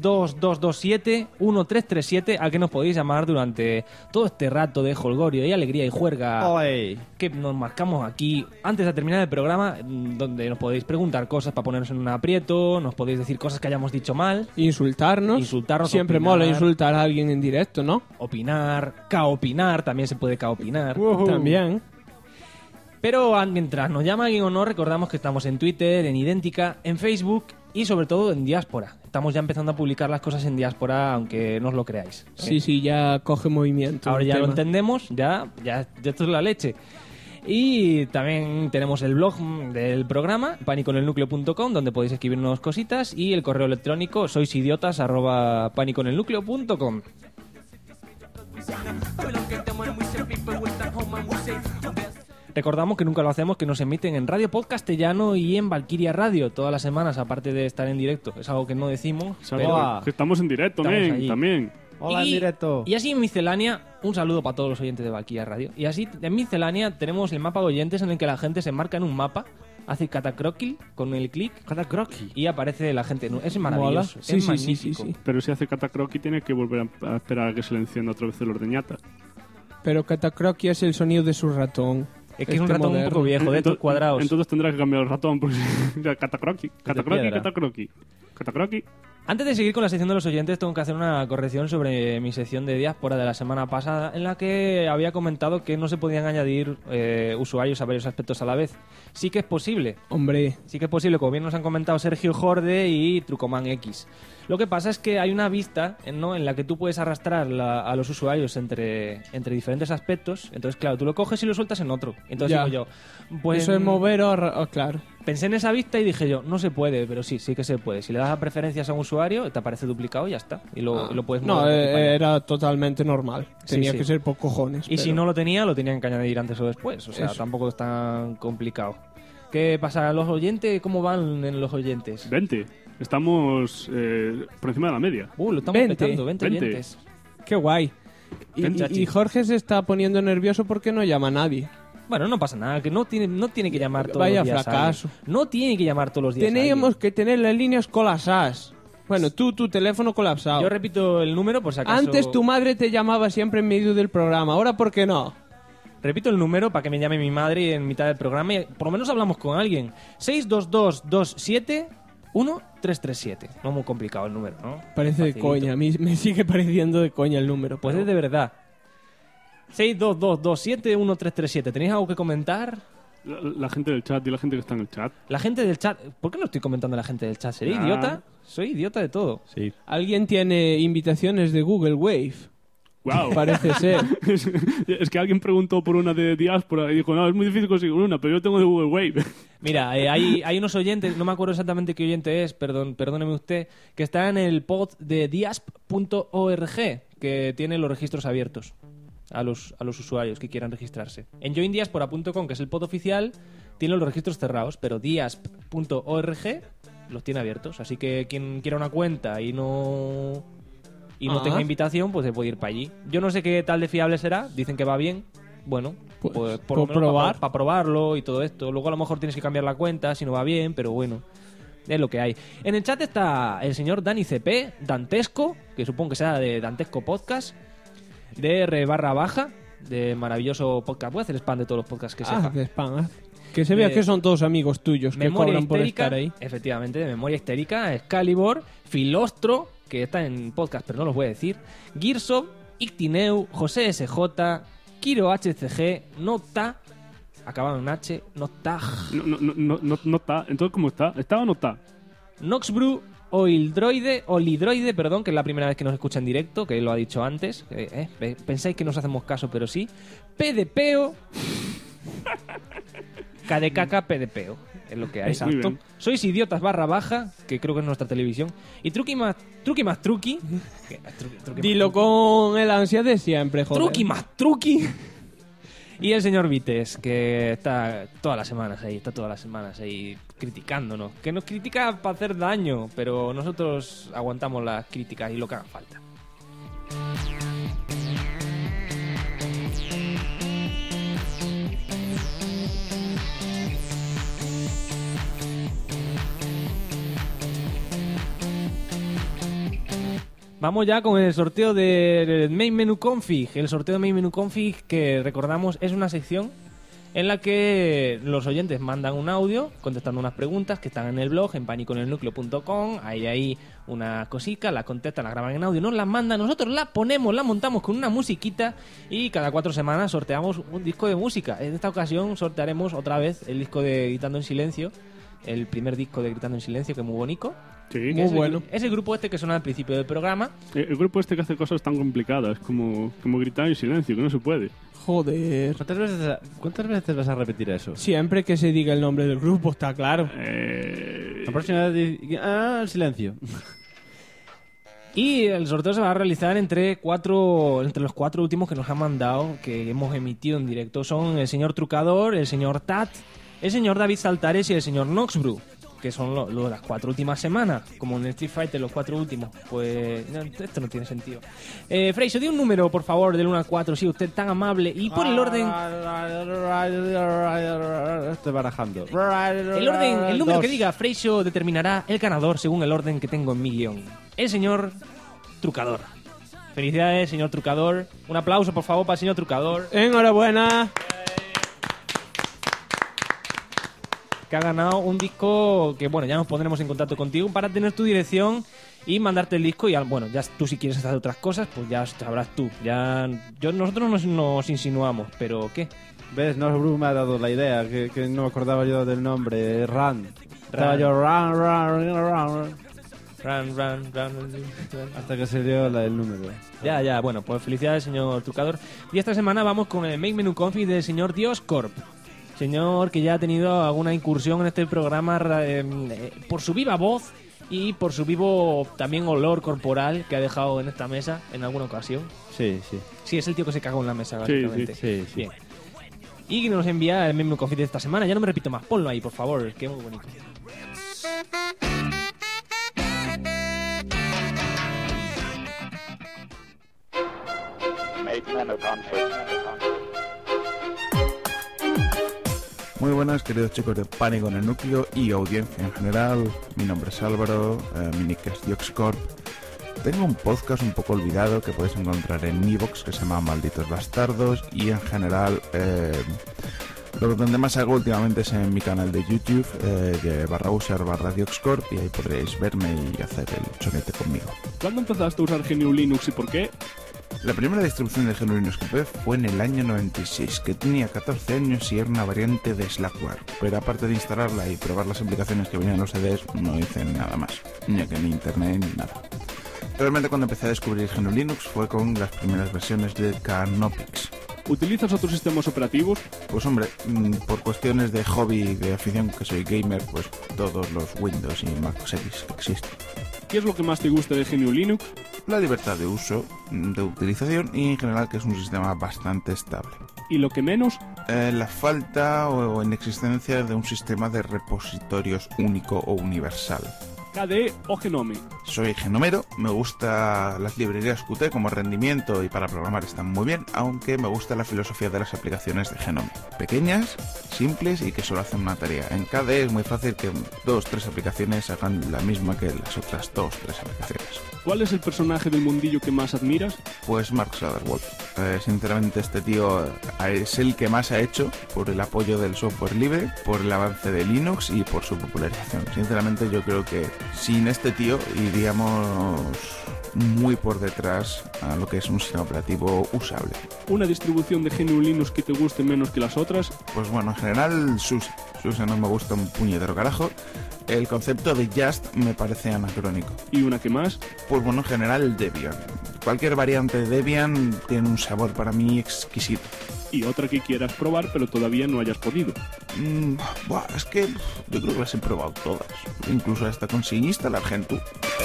62227-1337 al que nos podéis llamar durante todo este rato de jolgorio y alegría y juerga que nos marcamos aquí antes de terminar el programa, donde nos podéis preguntar cosas para ponernos en un aprieto, nos podéis decir cosas que hayamos dicho mal, Insultarnos. Siempre opinar, mola insultar a alguien en directo, ¿no? opinar, caopinar, también se puede caopinar. También. Pero mientras nos llama alguien o no, recordamos que estamos en Twitter, en Idéntica, en Facebook y sobre todo en Diáspora. Estamos ya empezando a publicar las cosas en Diáspora, aunque no os lo creáis. Sí, ya coge movimiento. Ahora el ya lo tema. entendemos, ya esto es la leche. Y también tenemos el blog del programa, paniconelnucleo.com, donde podéis escribirnos cositas, y el correo electrónico soisidiotas@paniconelnucleo.com. Recordamos que nunca lo hacemos, que nos emiten en Radio Podcastellano y en Valkyria Radio todas las semanas, aparte de estar en directo. Es algo que no decimos, pero Que estamos en directo, estamos allí. también. Hola, en directo. Y así en Miscelánea, un saludo para todos los oyentes de Valkyria Radio. Y así en Miscelánea tenemos el mapa de oyentes en el que la gente se marca en un mapa, hace catacroquil con el clic, y aparece la gente. Es maravilloso, Sí, es sí, magnífico. sí. Pero si hace catacroqui tiene que volver a esperar a que se le encienda otra vez el ordeñata. Pero Catacroqui es el sonido de su ratón. Es que es un ratón un poco viejo, de estos cuadrados. Entonces tendrás que cambiar el ratón porque catacroqui. Antes de seguir con la sección de los oyentes, tengo que hacer una corrección sobre mi sección de diáspora de la semana pasada, en la que había comentado que no se podían añadir usuarios a varios aspectos a la vez. Sí que es posible. Hombre. Sí que es posible, como bien nos han comentado Sergio Jorde y Trucoman X. Lo que pasa es que hay una vista, ¿no?, en la que tú puedes arrastrar a los usuarios entre diferentes aspectos. Entonces, claro, tú lo coges y lo sueltas en otro. Entonces Ya. digo yo, pues... Eso es mover claro. Pensé en esa vista y dije yo, no se puede, pero sí que se puede. Si le das a preferencias a un usuario, te aparece duplicado y ya está. Y lo puedes No, mover de aquí para allá. era totalmente normal. Tenía Sí. que ser por cojones. Y si no lo tenían que añadir antes o después. O sea, Eso. tampoco es tan complicado. ¿Qué pasa? ¿Los oyentes? ¿Cómo van en los oyentes? 20. Estamos por encima de la media. Lo estamos petando, 20 oyentes. Qué guay. Chachi. Y Jorge se está poniendo nervioso porque no llama a nadie. Bueno, no pasa nada, que no tiene que llamar todos Vaya los días. fracaso. a alguien. No tiene que llamar todos los días. a Teníamos que tener las líneas colapsadas. Bueno, tu teléfono colapsado. alguien. Yo repito el número por si acaso. Antes tu madre te llamaba siempre en medio del programa. Ahora, ¿por qué no? Repito el número para que me llame mi madre en mitad del programa y por lo menos hablamos con alguien. 622271337. No muy complicado el número, ¿no? Parece de Facilito. coña. A mí me sigue pareciendo de coña el número. Pues pero- es de verdad. 622271337. ¿Tenéis algo que comentar? La gente del chat y la gente que está en el chat. La gente del chat... ¿Por qué no estoy comentando a la gente del chat? ¿Seré Ah. idiota? Soy idiota de todo. Sí. ¿Alguien tiene invitaciones de Google Wave? Wow. Parece ser. Es que alguien preguntó por una de diáspora y dijo, no, es muy difícil conseguir una, pero yo tengo de Google Wave. Mira, hay unos oyentes, no me acuerdo exactamente qué oyente es, perdóneme usted, que está en el pod de diasp.org, que tiene los registros abiertos a los usuarios que quieran registrarse. En joindiaspora.com, que es el pod oficial, tiene los registros cerrados, pero diasp.org los tiene abiertos. Así que quien quiera una cuenta y no tenga invitación, pues se puede ir para allí. Yo no sé qué tal de fiable será, dicen que va bien. Bueno, pues por lo menos probar. para probarlo y todo esto. Luego a lo mejor tienes que cambiar la cuenta si no va bien, pero bueno, es lo que hay. En el chat está el señor Dani CP, Dantesco, que supongo que sea de Dantesco Podcast, DR_, de maravilloso podcast. Voy a hacer spam de todos los podcasts que sepa. De spam, Que se vea que son todos amigos tuyos que Memoria cobran por Histérica, estar ahí. efectivamente, de Memoria Histérica, Excalibur, Filostro, que está en podcast pero no los voy a decir, Gearsoft, Ictineu, José SJ, Kiro HCG, Nota, acabado en H, Nota, No está. Entonces, ¿cómo está? ¿Está o no está? Noxbrew, Olidroide, perdón, que es la primera vez que nos escucha en directo, que lo ha dicho antes. Pensáis que nos hacemos caso, pero sí. PDPO, KDKK, PDPO, es lo que hay. Muy bien. Sois idiotas _, que creo que es nuestra televisión. Y Truqui más Truqui. Dilo con el ansia de siempre, joder. Truqui más Truqui. Y el señor Vites, que está todas las semanas ahí criticándonos. Que nos critica para hacer daño, pero nosotros aguantamos las críticas y lo que haga falta. Vamos ya con el sorteo del Main Menu Config. El sorteo de Main Menu Config, que recordamos es una sección en la que los oyentes mandan un audio contestando unas preguntas que están en el blog, en paniconelnucleo.com. Hay ahí una cosica, la contestan, la graban en audio, nos la mandan, nosotros la ponemos, la montamos con una musiquita y cada 4 semanas sorteamos un disco de música. En esta ocasión sortearemos otra vez el disco de Gritando en Silencio, el primer disco de Gritando en Silencio, que es muy bonito. Sí, muy bueno. Es el grupo este que suena al principio del programa. El grupo este que hace cosas tan complicadas como gritar en silencio, que no se puede. Joder. ¿Cuántas veces vas a repetir eso? Siempre que se diga el nombre del grupo, está claro. La próxima vez... silencio. Y el sorteo se va a realizar entre los 4 últimos que nos han mandado, que hemos emitido en directo. Son el señor Trucador, el señor Tat, el señor David Saltares y el señor Noxbrew, que son lo de las 4 últimas semanas, como en el Street Fighter los 4 últimos. Pues no, esto no tiene sentido. Freixo, di un número, por favor, del 1 al 4, si usted es tan amable, y por el orden... Estoy barajando. El número que diga Freixo determinará el ganador según el orden que tengo en mi guión. El señor Trucador. Felicidades, señor Trucador. Un aplauso, por favor, para el señor Trucador. Enhorabuena. Que ha ganado un disco que, bueno, ya nos pondremos en contacto contigo para tener tu dirección y mandarte el disco. Y, bueno, ya tú si quieres hacer otras cosas, pues ya sabrás tú. Nosotros nos insinuamos, pero ¿qué? ¿Ves? No, Bruce me ha dado la idea, que no me acordaba yo del nombre. Run. Estaba yo, run. Hasta que se dio el número. Ya, bueno, pues felicidades, señor Trucador. Y esta semana vamos con el Main Menu Config del señor Dioscorp. Señor que ya ha tenido alguna incursión en este programa por su viva voz y por su vivo también olor corporal que ha dejado en esta mesa en alguna ocasión. Sí. Sí, es el tío que se cagó en la mesa, básicamente. Sí. Bien. Y que nos envía el Main Menu Config de esta semana. Ya no me repito más, ponlo ahí, por favor, que es muy bonito. Muy buenas, queridos chicos de Pánico en el Núcleo y audiencia en general. Mi nombre es Álvaro, mi nick es Dioxcorp. Tengo un podcast un poco olvidado que podéis encontrar en iVoox que se llama Malditos Bastardos, y en general donde más hago últimamente es en mi canal de YouTube de /user/Dioxcorp, y ahí podréis verme y hacer el chonete conmigo. ¿Cuándo empezaste a usar GNU Linux y por qué? La primera distribución de GNU Linux que fue en el año 96, que tenía 14 años y era una variante de Slackware, pero aparte de instalarla y probar las aplicaciones que venían en los CDs, no hice nada más, ni internet ni nada. Realmente cuando empecé a descubrir GNU Linux fue con las primeras versiones de Canopix. ¿Utilizas otros sistemas operativos? Pues hombre, por cuestiones de hobby, de afición, que soy gamer, pues todos los Windows y Mac OS X que existen. ¿Qué es lo que más te gusta de GNU Linux? La libertad de uso, de utilización y en general que es un sistema bastante estable. ¿Y lo que menos? La falta o inexistencia de un sistema de repositorios único o universal. KDE o Genome. Soy genomero, me gusta las librerías Qt como rendimiento y para programar están muy bien, aunque me gusta la filosofía de las aplicaciones de Genome. Pequeñas, simples y que solo hacen una tarea. En KDE es muy fácil que 2-3 aplicaciones hagan la misma que las otras 2-3 aplicaciones. ¿Cuál es el personaje del mundillo que más admiras? Pues Mark Zuckerberg. Sinceramente este tío es el que más ha hecho por el apoyo del software libre, por el avance de Linux y por su popularización. Sinceramente yo creo que sin este tío iríamos muy por detrás a lo que es un sistema operativo usable. ¿Una distribución de GNU Linux que te guste menos que las otras? Pues bueno, en general SUSE. SUSE no me gusta un puñetero carajo. El concepto de Just me parece anacrónico. ¿Y una que más? Pues bueno, en general Debian. Cualquier variante de Debian tiene un sabor para mí exquisito. ¿Y otra que quieras probar pero todavía no hayas podido? Es que yo creo que las he probado todas. Incluso hasta conseguí instalar Gentoo.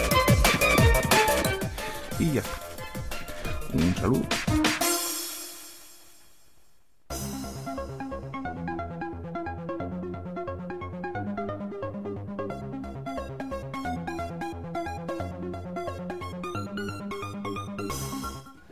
Y ya está. Un saludo.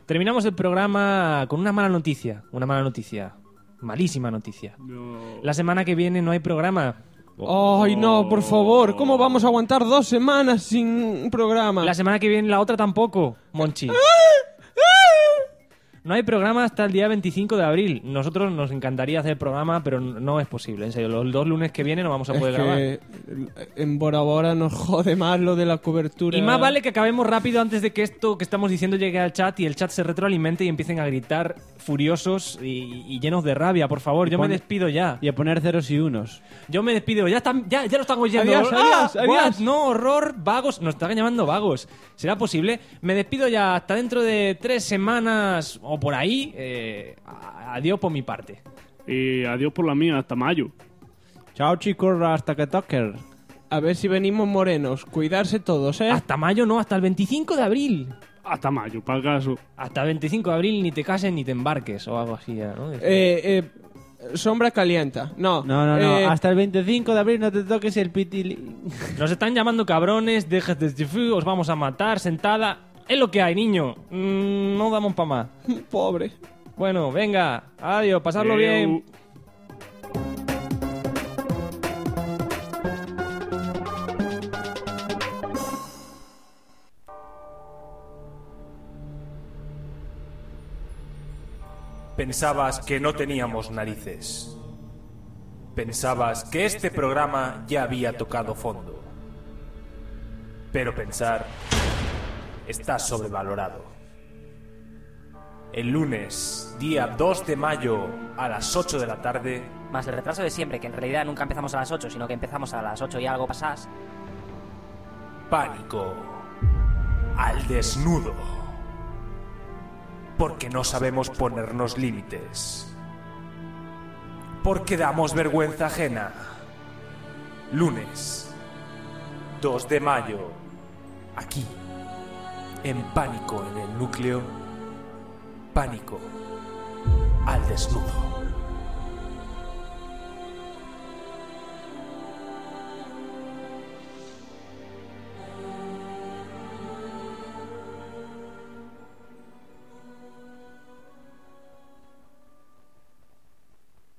Terminamos el programa con una mala noticia. Malísima noticia. La semana que viene no hay programa. Ay, no, por favor. ¿Cómo vamos a aguantar 2 semanas sin programa? La semana que viene la otra tampoco, Monchi. No hay programa hasta el día 25 de abril. Nosotros nos encantaría hacer programa, pero no es posible. En serio, los 2 lunes que vienen no vamos a poder grabar. En Bora Bora nos jode más lo de la cobertura. Y más vale que acabemos rápido antes de que esto que estamos diciendo llegue al chat y el chat se retroalimente y empiecen a gritar furiosos y llenos de rabia. Por favor, yo me despido ya. Y a poner ceros y unos. Yo me despido. Ya lo están oyendo. Adiós. No, horror, vagos. Nos están llamando vagos. ¿Será posible? Me despido ya hasta dentro de 3 semanas o por ahí. Adiós por mi parte. Y adiós por la mía, hasta mayo. Chao, chicos, hasta que toque. A ver si venimos morenos. Cuidarse todos, ¿eh? Hasta mayo no, hasta el 25 de abril. Hasta mayo, para el caso. Hasta el 25 de abril ni te cases ni te embarques o algo así, ¿no? Sombra calienta. No. Hasta el 25 de abril no te toques el pitili. Nos están llamando cabrones, dejes de chifú, os vamos a matar, sentada. Es lo que hay, niño. No damos pa' más. Pobre. Bueno, venga. Adiós, pasarlo bien. Pensabas que no teníamos narices. Pensabas que este programa ya había tocado fondo. Pero pensar está sobrevalorado. El lunes, día 2 de mayo, a las 8 de la tarde... Más el retraso de siempre, que en realidad nunca empezamos a las 8, sino que empezamos a las 8 y algo pasás. Pánico al desnudo. Porque no sabemos ponernos límites. Porque damos vergüenza ajena. Lunes, 2 de mayo, aquí, en Pánico en el Núcleo. Pánico al desnudo.